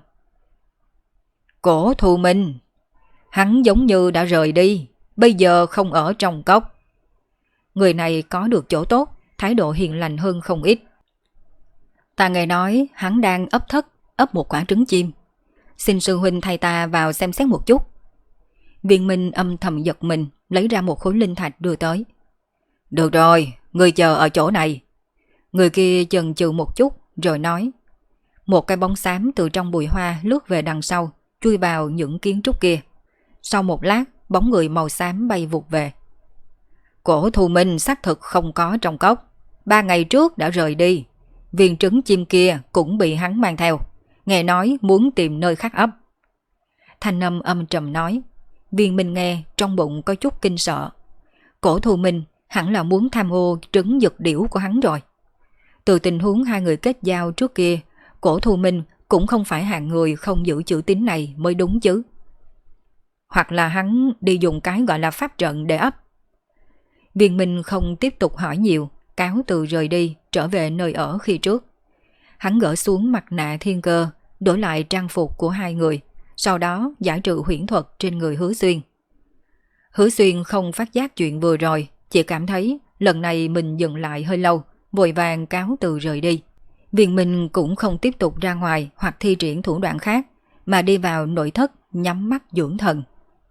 Cổ Thu Minh, hắn giống như đã rời đi, bây giờ không ở trong cốc. Người này có được chỗ tốt, thái độ hiền lành hơn không ít. Ta nghe nói hắn đang ấp thất, ấp một quả trứng chim. Xin sư huynh thay ta vào xem xét một chút. Viên Minh âm thầm giật mình, lấy ra một khối linh thạch đưa tới. Được rồi, người chờ ở chỗ này. Người kia chần chừ một chút rồi nói. Một cái bóng xám từ trong bụi hoa lướt về đằng sau, chui vào những kiến trúc kia. Sau một lát, bóng người màu xám bay vụt về. Cổ Thu Minh xác thực không có trong cốc. 3 ngày trước đã rời đi. Viên trứng chim kia cũng bị hắn mang theo. Nghe nói muốn tìm nơi khác ấp. Thanh âm âm trầm nói. Viên Minh nghe trong bụng có chút kinh sợ. Cổ Thu Minh hẳn là muốn tham ô trứng dược điểu của hắn rồi. Từ tình huống hai người kết giao trước kia, Cổ Thu Minh cũng không phải hạng người không giữ chữ tín này mới đúng chứ. Hoặc là hắn đi dùng cái gọi là pháp trận để ấp. Viên Minh không tiếp tục hỏi nhiều, cáo từ rời đi, trở về nơi ở khi trước. Hắn gỡ xuống mặt nạ thiên cơ, đổi lại trang phục của hai người, sau đó giải trừ huyễn thuật trên người Hứa Xuyên. Hứa Xuyên không phát giác chuyện vừa rồi, chỉ cảm thấy lần này mình dừng lại hơi lâu, vội vàng cáo từ rời đi. Viên Minh cũng không tiếp tục ra ngoài hoặc thi triển thủ đoạn khác, mà đi vào nội thất nhắm mắt dưỡng thần.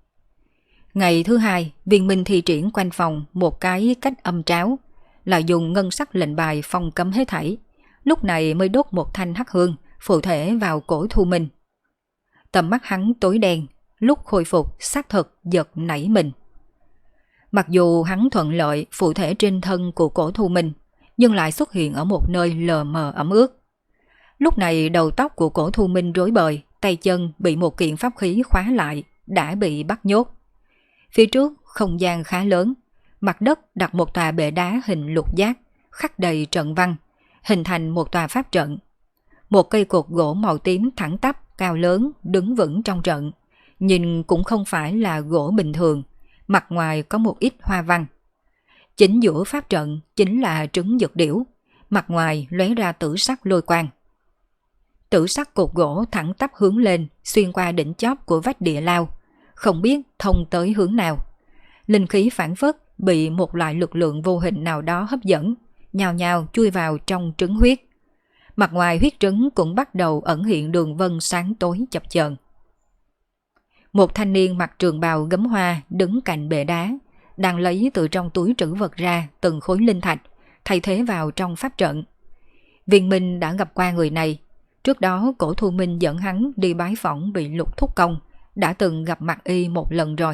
Ngày thứ hai, Viên Minh thi triển quanh phòng một cái cách âm tráo, là dùng ngân sắc lệnh bài phong cấm hết thảy. Lúc này mới đốt một thanh hắc hương, phụ thể vào Cổ Thu Minh. Tầm mắt hắn tối đen, lúc khôi phục xác thực giật nảy mình. Mặc dù hắn thuận lợi phụ thể trên thân của Cổ Thu Minh, nhưng lại xuất hiện ở một nơi lờ mờ ẩm ướt. Lúc này đầu tóc của Cổ Thu Minh rối bời, tay chân bị một kiện pháp khí khóa lại, đã bị bắt nhốt. Phía trước không gian khá lớn, mặt đất đặt một tòa bệ đá hình lục giác, khắc đầy trận văn, hình thành một tòa pháp trận. Một cây cột gỗ màu tím thẳng tắp, cao lớn, đứng vững trong trận. Nhìn cũng không phải là gỗ bình thường, mặt ngoài có một ít hoa văn. Chính giữa pháp trận chính là trứng dược điểu, mặt ngoài lóe ra tử sắc lôi quang. Tử sắc cột gỗ thẳng tắp hướng lên, xuyên qua đỉnh chóp của vách địa lao, không biết thông tới hướng nào. Linh khí phản phất bị một loại lực lượng vô hình nào đó hấp dẫn, nhào nhào chui vào trong trứng huyết. Mặt ngoài huyết trứng cũng bắt đầu ẩn hiện đường vân sáng tối chập chờn. Một thanh niên mặc trường bào gấm hoa đứng cạnh bệ đá, đang lấy từ trong túi trữ vật ra từng khối linh thạch, thay thế vào trong pháp trận. Viên Minh đã gặp qua người này. Trước đó Cổ Thu Minh dẫn hắn đi bái phỏng bị Lục Thúc Công, đã từng gặp mặt y một lần rồi.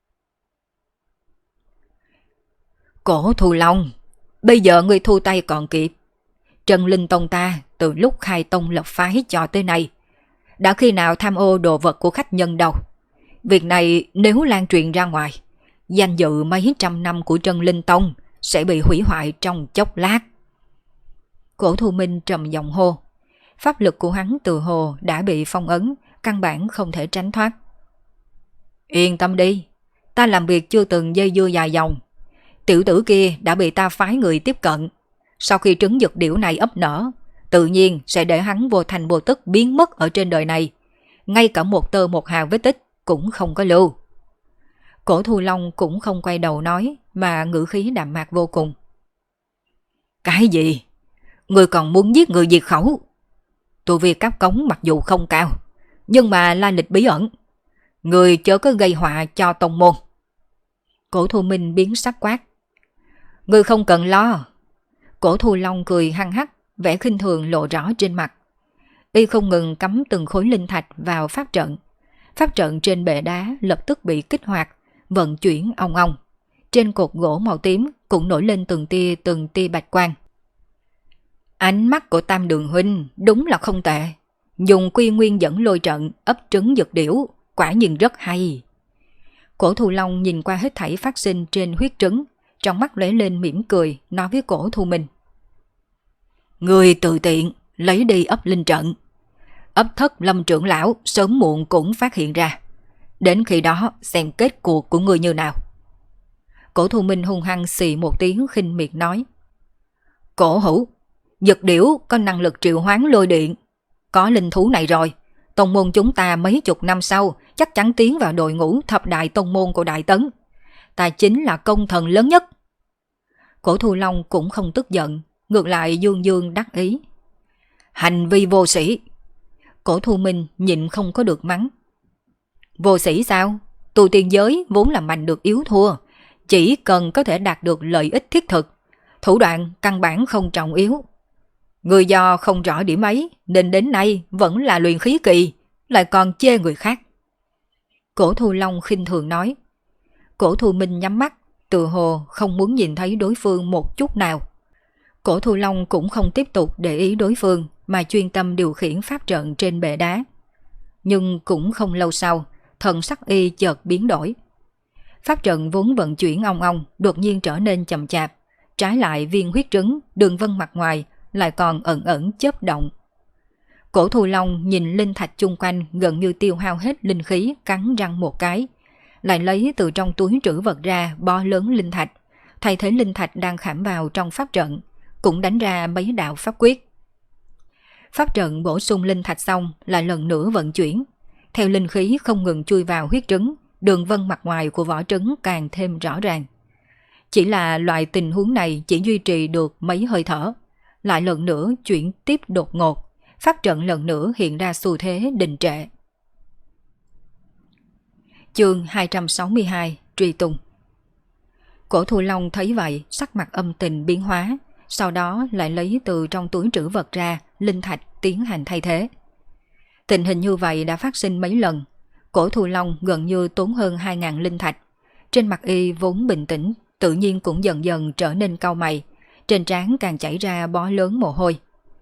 Cổ Thu Long, bây giờ ngươi thu tay còn kịp. Trần Linh Tông ta từ lúc khai tông lập phái cho tới nay, đã khi nào tham ô đồ vật của khách nhân đâu. Việc này nếu lan truyền ra ngoài, danh dự mấy trăm năm của Trần Linh Tông sẽ bị hủy hoại trong chốc lát. Cổ Thu Minh trầm giọng hô. Pháp lực của hắn từ hồ đã bị phong ấn, căn bản không thể tránh thoát. Yên tâm đi, ta làm việc chưa từng dây dưa dài dòng. Tiểu tử kia đã bị ta phái người tiếp cận. Sau khi trứng dược điểu này ấp nở, tự nhiên sẽ để hắn vô thành vô tức biến mất ở trên đời này. Ngay cả một tơ một hào vết tích cũng không có lưu. Cổ Thu Long cũng không quay đầu nói, mà ngữ khí đạm mạc vô cùng. Cái gì? Người còn muốn giết người diệt khẩu? Tu vi cấp cống mặc dù không cao, nhưng mà lai lịch bí ẩn. Người chớ có gây họa cho tông môn. Cổ Thu Minh biến sắc quát. Người không cần lo. Cổ Thu Long cười hăng hắc, vẻ khinh thường lộ rõ trên mặt. Y không ngừng cắm từng khối linh thạch vào pháp trận. Pháp trận trên bệ đá lập tức bị kích hoạt, vận chuyển ong ong. Trên cột gỗ màu tím cũng nổi lên từng tia bạch quang. Ánh mắt của Tam Đường huynh đúng là không tệ. Dùng quy nguyên dẫn lôi trận ấp trứng dược điểu, quả nhiên rất hay. Cổ Thu Long nhìn qua hết thảy phát sinh trên huyết trứng, trong mắt lóe lên mỉm cười, nói với Cổ Thu Minh. Người tự tiện lấy đi ấp linh trận. Ấp thất Lâm trưởng lão sớm muộn cũng phát hiện ra. Đến khi đó xem kết cuộc của người như nào. Cổ Thu Minh hung hăng xì một tiếng khinh miệt nói. Cổ hữu, Dực điểu có năng lực triệu hoán lôi điện. Có linh thú này rồi, tông môn chúng ta mấy chục năm sau chắc chắn tiến vào đội ngũ thập đại tông môn của Đại Tấn. Ta chính là công thần lớn nhất. Cổ Thu Long cũng không tức giận, ngược lại dương dương đắc ý. Hành vi vô sĩ. Cổ Thu Minh nhịn không có được mắng. Vô sĩ sao? Tu tiên giới vốn là mạnh được yếu thua, chỉ cần có thể đạt được lợi ích thiết thực, thủ đoạn căn bản không trọng yếu. Người do không rõ điểm ấy nên đến nay vẫn là luyện khí kỳ, lại còn chê người khác. Cổ Thu Long khinh thường nói. Cổ Thu Minh nhắm mắt, tự hồ không muốn nhìn thấy đối phương một chút nào. Cổ Thu Long cũng không tiếp tục để ý đối phương mà chuyên tâm điều khiển pháp trận trên bệ đá. Nhưng cũng không lâu sau, thần sắc y chợt biến đổi. Pháp trận vốn vận chuyển ong ong đột nhiên trở nên chậm chạp, trái lại viên huyết trứng đường vân mặt ngoài lại còn ẩn ẩn chớp động. Cổ Thu Long nhìn linh thạch chung quanh gần như tiêu hao hết linh khí, cắn răng một cái, lại lấy từ trong túi trữ vật ra bo lớn linh thạch, thay thế linh thạch đang khảm vào trong pháp trận, cũng đánh ra mấy đạo pháp quyết. Pháp trận bổ sung linh thạch xong lại lần nữa vận chuyển, theo linh khí không ngừng chui vào huyết trứng, đường vân mặt ngoài của vỏ trứng càng thêm rõ ràng. Chỉ là loại tình huống này chỉ duy trì được mấy hơi thở, lại lần nữa chuyển tiếp đột ngột, pháp trận lần nữa hiện ra xu thế đình trệ. Chương 262 Truy tung. Cổ Thu Long thấy vậy, sắc mặt âm tình biến hóa, sau đó lại lấy từ trong túi trữ vật ra linh thạch tiến hành thay thế. Tình hình như vậy đã phát sinh mấy lần, Cổ Thu Long gần như tốn hơn 2.000 linh thạch. Trên mặt y vốn bình tĩnh, tự nhiên cũng dần dần trở nên cau mày, trên trán càng chảy ra bó lớn mồ hôi.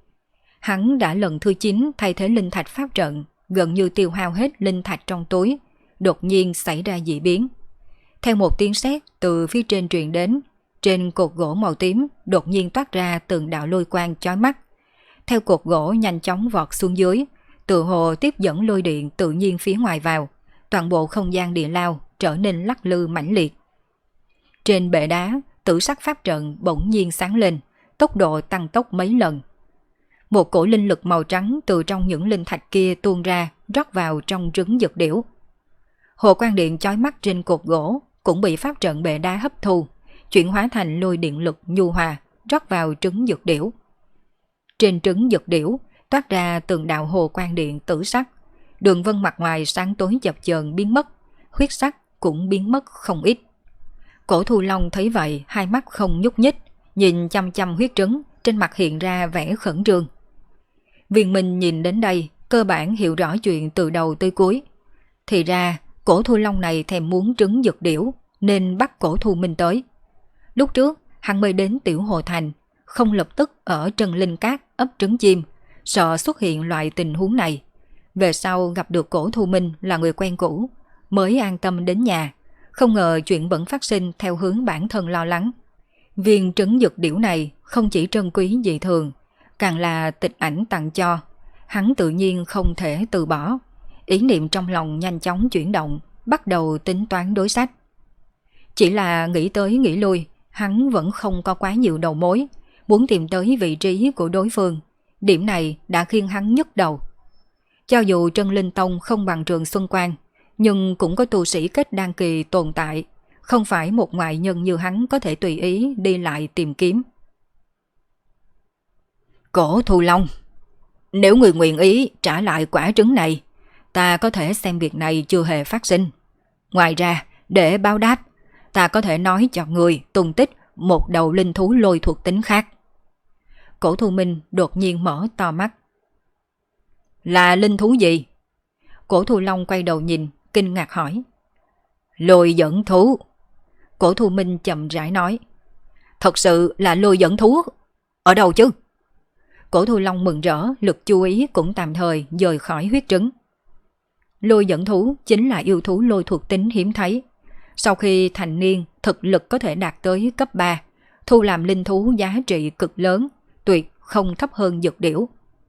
Hắn đã lần thứ 9 thay thế linh thạch pháp trận, gần như tiêu hao hết linh thạch trong túi, đột nhiên xảy ra dị biến. Theo một tiếng sét từ phía trên truyền đến, trên cột gỗ màu tím đột nhiên toát ra từng đạo lôi quang chói mắt. Theo cột gỗ nhanh chóng vọt xuống dưới, tự hồ tiếp dẫn lôi điện tự nhiên phía ngoài vào, toàn bộ không gian địa lao trở nên lắc lư mãnh liệt. Trên bệ đá, tử sắc pháp trận bỗng nhiên sáng lên, tốc độ tăng tốc mấy lần. Một cổ linh lực màu trắng từ trong những linh thạch kia tuôn ra, rót vào trong trứng dược điểu. Hồ quang điện chói mắt trên cột gỗ cũng bị pháp trận bệ đá hấp thu, chuyển hóa thành lôi điện lực nhu hòa, rót vào trứng dược điểu. Trên trứng dược điểu toát ra từng đạo hồ quang điện tử sắc, đường vân mặt ngoài sáng tối chập chờn biến mất, huyết sắc cũng biến mất không ít. Cổ Thu Long thấy vậy, hai mắt không nhúc nhích, nhìn chăm chăm huyết trứng, trên mặt hiện ra vẻ khẩn trương. Viên Minh nhìn đến đây, cơ bản hiểu rõ chuyện từ đầu tới cuối. Thì ra, Cổ Thu Long này thèm muốn trứng dược điểu, nên bắt Cổ Thu Minh tới. Lúc trước, hắn mới đến Tiểu Hồ Thành, không lập tức ở Trần Linh Cát ấp trứng chim, sợ xuất hiện loại tình huống này. Về sau gặp được Cổ Thu Minh là người quen cũ, mới an tâm đến nhà, không ngờ chuyện vẫn phát sinh theo hướng bản thân lo lắng. Viên trứng dược điểu này không chỉ trân quý dị thường, càng là tịch ảnh tặng cho, hắn tự nhiên không thể từ bỏ. Ý niệm trong lòng nhanh chóng chuyển động, bắt đầu tính toán đối sách. Chỉ là nghĩ tới nghĩ lui, hắn vẫn không có quá nhiều đầu mối, muốn tìm tới vị trí của đối phương. Điểm này đã khiến hắn nhức đầu. Cho dù Trân Linh Tông không bằng Trường Xuân Quang, nhưng cũng có tu sĩ kết đan kỳ tồn tại, không phải một ngoại nhân như hắn có thể tùy ý đi lại tìm kiếm. Cổ Thu Long, nếu người nguyện ý trả lại quả trứng này, ta có thể xem việc này chưa hề phát sinh. Ngoài ra, để báo đáp, ta có thể nói cho người tung tích một đầu linh thú lôi thuộc tính khác. Cổ Thu Minh đột nhiên mở to mắt. Là linh thú gì? Cổ Thu Long quay đầu nhìn, kinh ngạc hỏi. Lôi dẫn thú. Cổ Thu Minh chậm rãi nói. Thật sự là lôi dẫn thú? Ở đâu chứ? Cổ Thu Long mừng rỡ, lực chú ý cũng tạm thời rời khỏi huyết trứng. Lôi dẫn thú chính là yêu thú lôi thuộc tính hiếm thấy. Sau khi thành niên, thực lực có thể đạt tới cấp 3, thu làm linh thú giá trị cực lớn, tuyệt không thấp hơn dược điểu.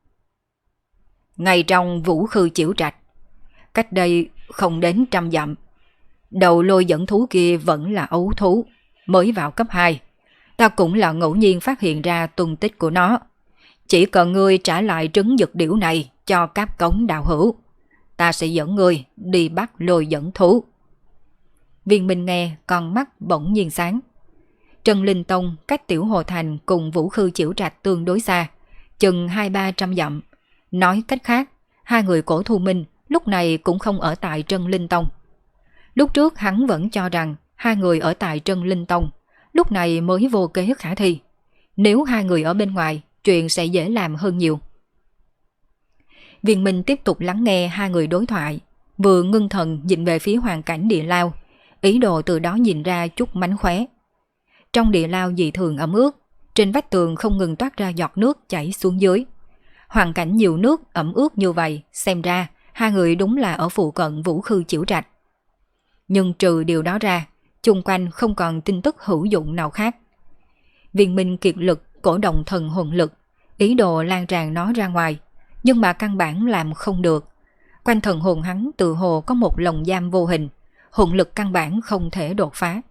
Ngay trong Vũ Khư Chiểu Trạch, cách đây không đến 100 dặm, đầu lôi dẫn thú kia vẫn là ấu thú, mới vào cấp 2. Ta cũng là ngẫu nhiên phát hiện ra tung tích của nó. Chỉ cần ngươi trả lại trứng dực điểu này cho Cáp Cống đạo hữu, ta sẽ dẫn ngươi đi bắt lôi dẫn thú. Viên Minh nghe, con mắt bỗng nhiên sáng. Trần Linh Tông cách Tiểu Hồ Thành cùng Vũ Khư Chiểu Trạch tương đối xa, chừng 200-300 dặm. Nói cách khác, hai người Cổ Thu Minh lúc này cũng không ở tại Trân Linh Tông. Lúc trước hắn vẫn cho rằng hai người ở tại Trân Linh Tông, lúc này mới vô kế khả thi. Nếu hai người ở bên ngoài, chuyện sẽ dễ làm hơn nhiều. Viên Minh tiếp tục lắng nghe hai người đối thoại, vừa ngưng thần nhìn về phía hoàn cảnh địa lao, ý đồ từ đó nhìn ra chút mánh khóe. Trong địa lao dị thường ẩm ướt, trên vách tường không ngừng toát ra giọt nước chảy xuống dưới. Hoàn cảnh nhiều nước ẩm ướt như vậy, xem ra hai người đúng là ở phụ cận Vũ Khư Chiểu Trạch. Nhưng trừ điều đó ra, chung quanh không còn tin tức hữu dụng nào khác. Viên Minh kiệt lực cổ động thần hồn lực, ý đồ lan tràn nó ra ngoài, nhưng mà căn bản làm không được. Quanh thần hồn hắn tự hồ có một lồng giam vô hình, hồn lực căn bản không thể đột phá.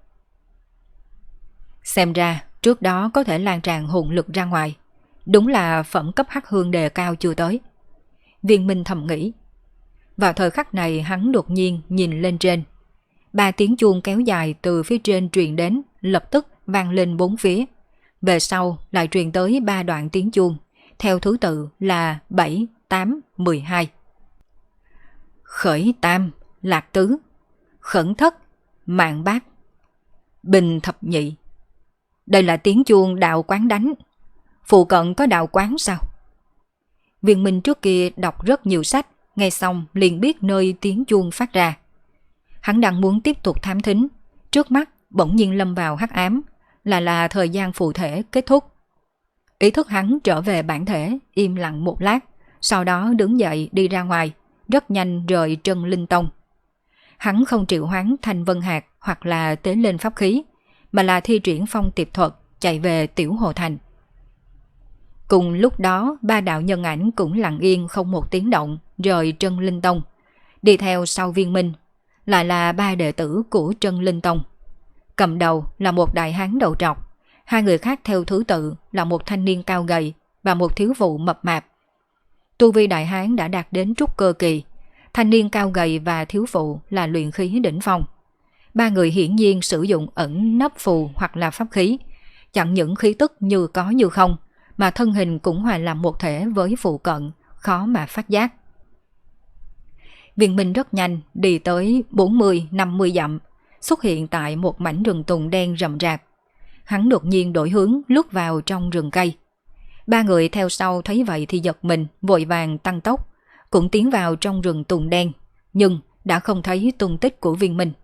Xem ra trước đó có thể lan tràn hồn lực ra ngoài, đúng là phẩm cấp hắc hương đề cao chưa tới. Viên Minh thầm nghĩ. Vào thời khắc này hắn đột nhiên nhìn lên trên. 3 tiếng chuông kéo dài từ phía trên truyền đến, lập tức vang lên 4 phía. Về sau lại truyền tới 3 đoạn tiếng chuông, theo thứ tự là 7, 8, 12. Khởi tam, lạc tứ, khẩn thất, mạng bát, bình thập nhị. Đây là tiếng chuông đạo quán đánh. Phụ cận có đạo quán sao? Viên Minh trước kia đọc rất nhiều sách, nghe xong liền biết nơi tiếng chuông phát ra. Hắn đang muốn tiếp tục thám thính, trước mắt bỗng nhiên lâm vào hắc ám, là thời gian phù thể kết thúc. Ý thức hắn trở về bản thể, im lặng một lát, sau đó đứng dậy đi ra ngoài, rất nhanh rời Trân Linh Tông. Hắn không triệu hoán Thanh Vân Hạt hoặc là tế lên pháp khí, mà là thi triển phong tiệp thuật chạy về Tiểu Hồ Thành. Cùng lúc đó 3 đạo nhân ảnh cũng lặng yên không một tiếng động rời Trân Linh Tông. Đi theo sau Viên Minh lại là 3 đệ tử của Trân Linh Tông. Cầm đầu là một đại hán đầu trọc, 2 người khác theo thứ tự là một thanh niên cao gầy và một thiếu phụ mập mạp. Tu vi đại hán đã đạt đến trúc cơ kỳ, thanh niên cao gầy và thiếu phụ là luyện khí đỉnh phong. 3 người hiển nhiên sử dụng ẩn nấp phù hoặc là pháp khí, chẳng những khí tức như có như không, mà thân hình cũng hòa làm một thể với phụ cận, khó mà phát giác. Viên Minh rất nhanh đi tới 40-50 dặm, xuất hiện tại một mảnh rừng tùng đen rậm rạp. Hắn đột nhiên đổi hướng lướt vào trong rừng cây. 3 người theo sau thấy vậy thì giật mình, vội vàng tăng tốc, cũng tiến vào trong rừng tùng đen, nhưng đã không thấy tung tích của Viên Minh.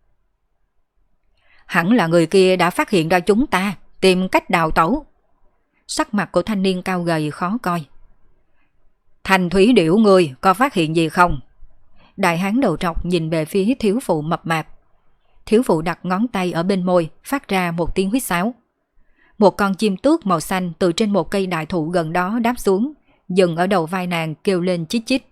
Hẳn là người kia đã phát hiện ra chúng ta, tìm cách đào tẩu. Sắc mặt của thanh niên cao gầy khó coi. Thanh Thúy Điểu ngươi có phát hiện gì không? Đại hán đầu trọc nhìn về phía thiếu phụ mập mạp. Thiếu phụ đặt ngón tay ở bên môi, phát ra một tiếng huýt sáo. Một con chim tước màu xanh từ trên một cây đại thụ gần đó đáp xuống, dừng ở đầu vai nàng kêu lên chít chít.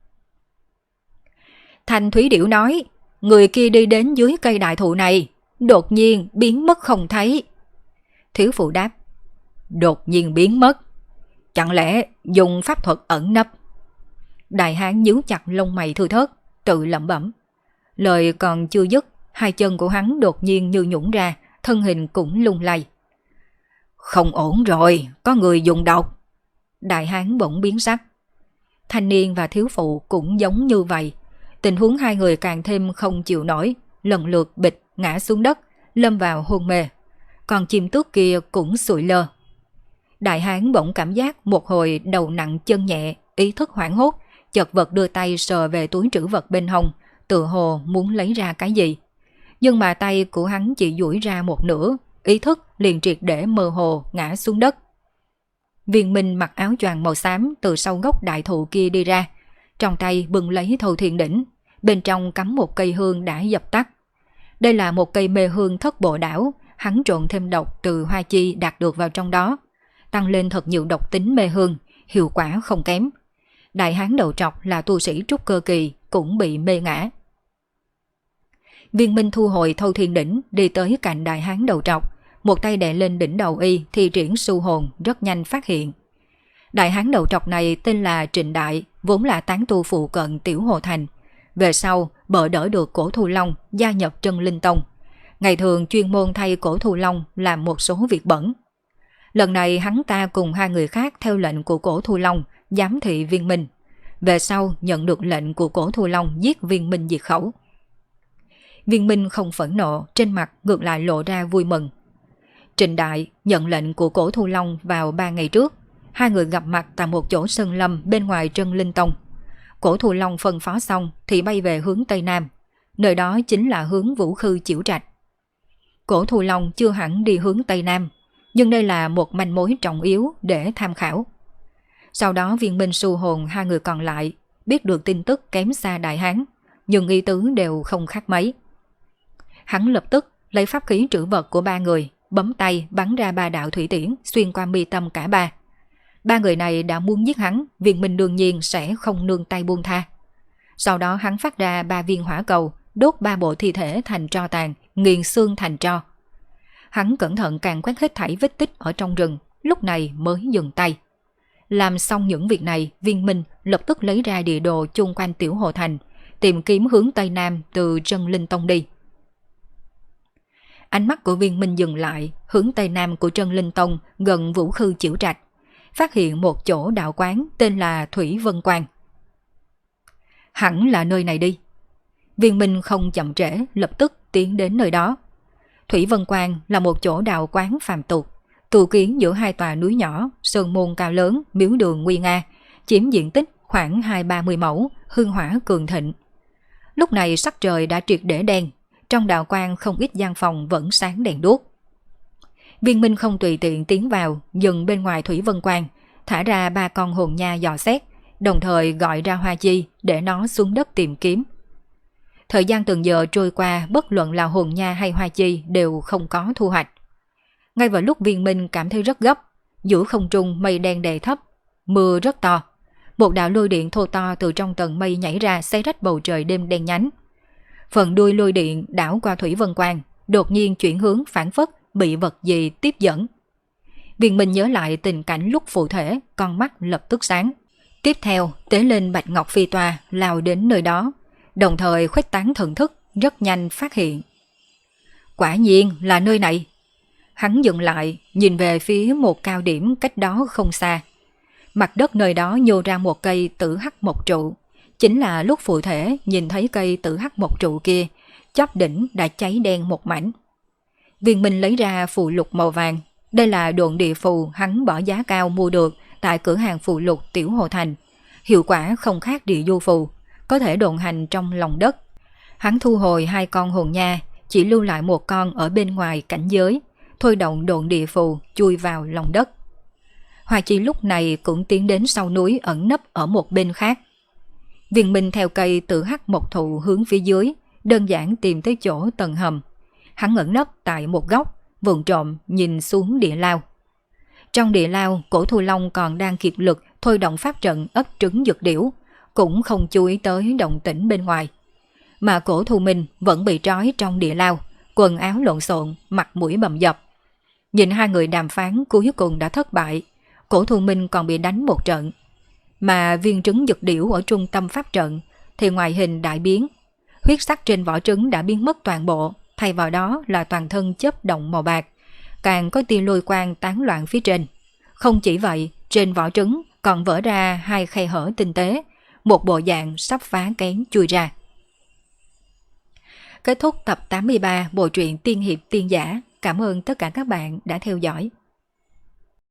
Thanh Thúy Điểu nói, người kia đi đến dưới cây đại thụ này, đột nhiên biến mất không thấy. Thiếu phụ đáp, đột nhiên biến mất, chẳng lẽ dùng pháp thuật ẩn nấp? Đại hán nhíu chặt lông mày thưa thớt, tự lẩm bẩm. Lời còn chưa dứt, 2 chân của hắn đột nhiên như nhũn ra, thân hình cũng lung lay. Không ổn rồi, có người dùng độc. Đại hán bỗng biến sắc. Thanh niên và thiếu phụ cũng giống như vậy. Tình huống 2 người càng thêm không chịu nổi, lần lượt bịch ngã xuống đất, lâm vào hôn mê. Còn chim tước kia cũng sụi lơ. Đại hán bỗng cảm giác một hồi đầu nặng chân nhẹ, ý thức hoảng hốt, chợt vật đưa tay sờ về túi trữ vật bên hông, tự hồ muốn lấy ra cái gì. Nhưng mà tay của hắn chỉ duỗi ra một nửa, ý thức liền triệt để mơ hồ ngã xuống đất. Viên Minh mặc áo choàng màu xám từ sau gốc đại thụ kia đi ra, trong tay bưng lấy Thâu Thiên Đỉnh, bên trong cắm một cây hương đã dập tắt. Đây là một cây mê hương thất bộ đảo, hắn trộn thêm độc từ hoa chi đạt được vào trong đó, tăng lên thật nhiều độc tính mê hương, hiệu quả không kém. Đại hán đầu trọc là tu sĩ trúc cơ kỳ cũng bị mê ngã. Viên Minh thu hồi Thâu Thiên Đỉnh, đi tới cạnh đại hán đầu trọc, một tay đè lên đỉnh đầu y thi triển su hồn, rất nhanh phát hiện. Đại hán đầu trọc này tên là Trịnh Đại, vốn là tán tu phụ cận Tiểu Hồ Thành. Về sau, bợ đỡ được Cổ Thu Long gia nhập Trân Linh Tông. Ngày thường chuyên môn thay Cổ Thu Long làm một số việc bẩn. Lần này hắn ta cùng hai người khác theo lệnh của Cổ Thu Long giám thị Viên Minh. Về sau nhận được lệnh của Cổ Thu Long giết Viên Minh diệt khẩu. Viên Minh không phẫn nộ, trên mặt ngược lại lộ ra vui mừng. Trịnh Đại nhận lệnh của Cổ Thu Long vào 3 ngày trước. Hai người gặp mặt tại một chỗ sơn lâm bên ngoài Trân Linh Tông. Cổ Thu Long phân phó xong thì bay về hướng Tây Nam. Nơi đó chính là hướng Vũ Khư Chiểu Trạch. Cổ Thu Long chưa hẳn đi hướng Tây Nam, nhưng đây là một manh mối trọng yếu để tham khảo. Sau đó Viên Minh su hồn hai người còn lại, biết được tin tức kém xa Đại Hán, nhưng ý tứ đều không khác mấy. Hắn lập tức lấy pháp khí trữ vật của ba người, bấm tay bắn ra 3 đạo thủy tiễn xuyên qua mi tâm cả ba. Ba người này đã muốn giết hắn, Viên Minh đương nhiên sẽ không nương tay buông tha. Sau đó hắn phát ra 3 viên hỏa cầu, đốt 3 bộ thi thể thành tro tàn, nghiền xương thành tro. Hắn cẩn thận càn quét hết thảy vết tích ở trong rừng, lúc này mới dừng tay. Làm xong những việc này, Viên Minh lập tức lấy ra địa đồ chung quanh Tiểu Hồ Thành, tìm kiếm hướng Tây Nam từ Trân Linh Tông đi. Ánh mắt của Viên Minh dừng lại, hướng Tây Nam của Trân Linh Tông gần Vũ Khư Chiểu Trạch, phát hiện một chỗ đạo quán tên là Thủy Vân Quan. Hẳn là nơi này đi. Viên Minh không chậm trễ, lập tức tiến đến nơi đó. Thủy Vân Quan là một chỗ đạo quán phàm tục, tu kiến giữa 2 tòa núi nhỏ, sơn môn cao lớn, miếu đường nguy nga, chiếm diện tích khoảng 20-30 mẫu, hương hỏa cường thịnh. Lúc này sắc trời đã triệt để đen, trong đạo quán không ít gian phòng vẫn sáng đèn đuốc. Viên Minh không tùy tiện tiến vào, dừng bên ngoài Thủy Vân Quan, thả ra 3 con hồn nha dò xét, đồng thời gọi ra Hoa Chi để nó xuống đất tìm kiếm. Thời gian từng giờ trôi qua, bất luận là hồn nha hay Hoa Chi đều không có thu hoạch. Ngay vào lúc Viên Minh cảm thấy rất gấp, giữa không trung mây đen đè thấp, mưa rất to. Một đạo lôi điện thô to từ trong tầng mây nhảy ra xé rách bầu trời đêm đen nhánh. Phần đuôi lôi điện đảo qua Thủy Vân Quan, đột nhiên chuyển hướng phản phất, bị vật gì tiếp dẫn. Viên Minh nhớ lại tình cảnh lúc phụ thể, con mắt lập tức sáng. Tiếp theo, tế lên Bạch Ngọc Phi Toa lao đến nơi đó, đồng thời khuếch tán thần thức, rất nhanh phát hiện. Quả nhiên là nơi này. Hắn dừng lại, nhìn về phía một cao điểm cách đó không xa. Mặt đất nơi đó nhô ra một cây tử hắc mộc trụ. Chính là lúc phụ thể nhìn thấy cây tử hắc mộc trụ kia, chóp đỉnh đã cháy đen một mảnh. Viên Minh lấy ra phù lục màu vàng. Đây là độn địa phù hắn bỏ giá cao mua được tại cửa hàng phù lục Tiểu Hồ Thành. Hiệu quả không khác địa du phù, có thể độn hành trong lòng đất. Hắn thu hồi 2 con hồn nha, chỉ lưu lại một con ở bên ngoài cảnh giới, thôi động độn địa phù chui vào lòng đất. Hoa Chi lúc này cũng tiến đến sau núi ẩn nấp ở một bên khác. Viên Minh theo cây tử hắc mộc thụ hướng phía dưới, đơn giản tìm tới chỗ tầng hầm. Hắn ẩn nấp tại một góc, vụng trộm nhìn xuống địa lao. Trong địa lao, Cổ Thu Long còn đang kiệt lực thôi động pháp trận ấp trứng dược điểu, cũng không chú ý tới động tĩnh bên ngoài. Mà Cổ Thu Minh vẫn bị trói trong địa lao, quần áo lộn xộn, mặt mũi bầm dập. Nhìn hai người đàm phán cuối cùng đã thất bại, Cổ Thu Minh còn bị đánh một trận. Mà viên trứng dược điểu ở trung tâm pháp trận thì ngoại hình đại biến. Huyết sắc trên vỏ trứng đã biến mất toàn bộ, thay vào đó là toàn thân chớp động màu bạc, càng có tia lôi quang tán loạn phía trên. Không chỉ vậy, trên vỏ trứng còn vỡ ra 2 khe hở tinh tế, một bộ dạng sắp phá kén chui ra. Kết thúc tập 83 bộ truyện Tiên Hiệp Tiên Giả. Cảm ơn tất cả các bạn đã theo dõi.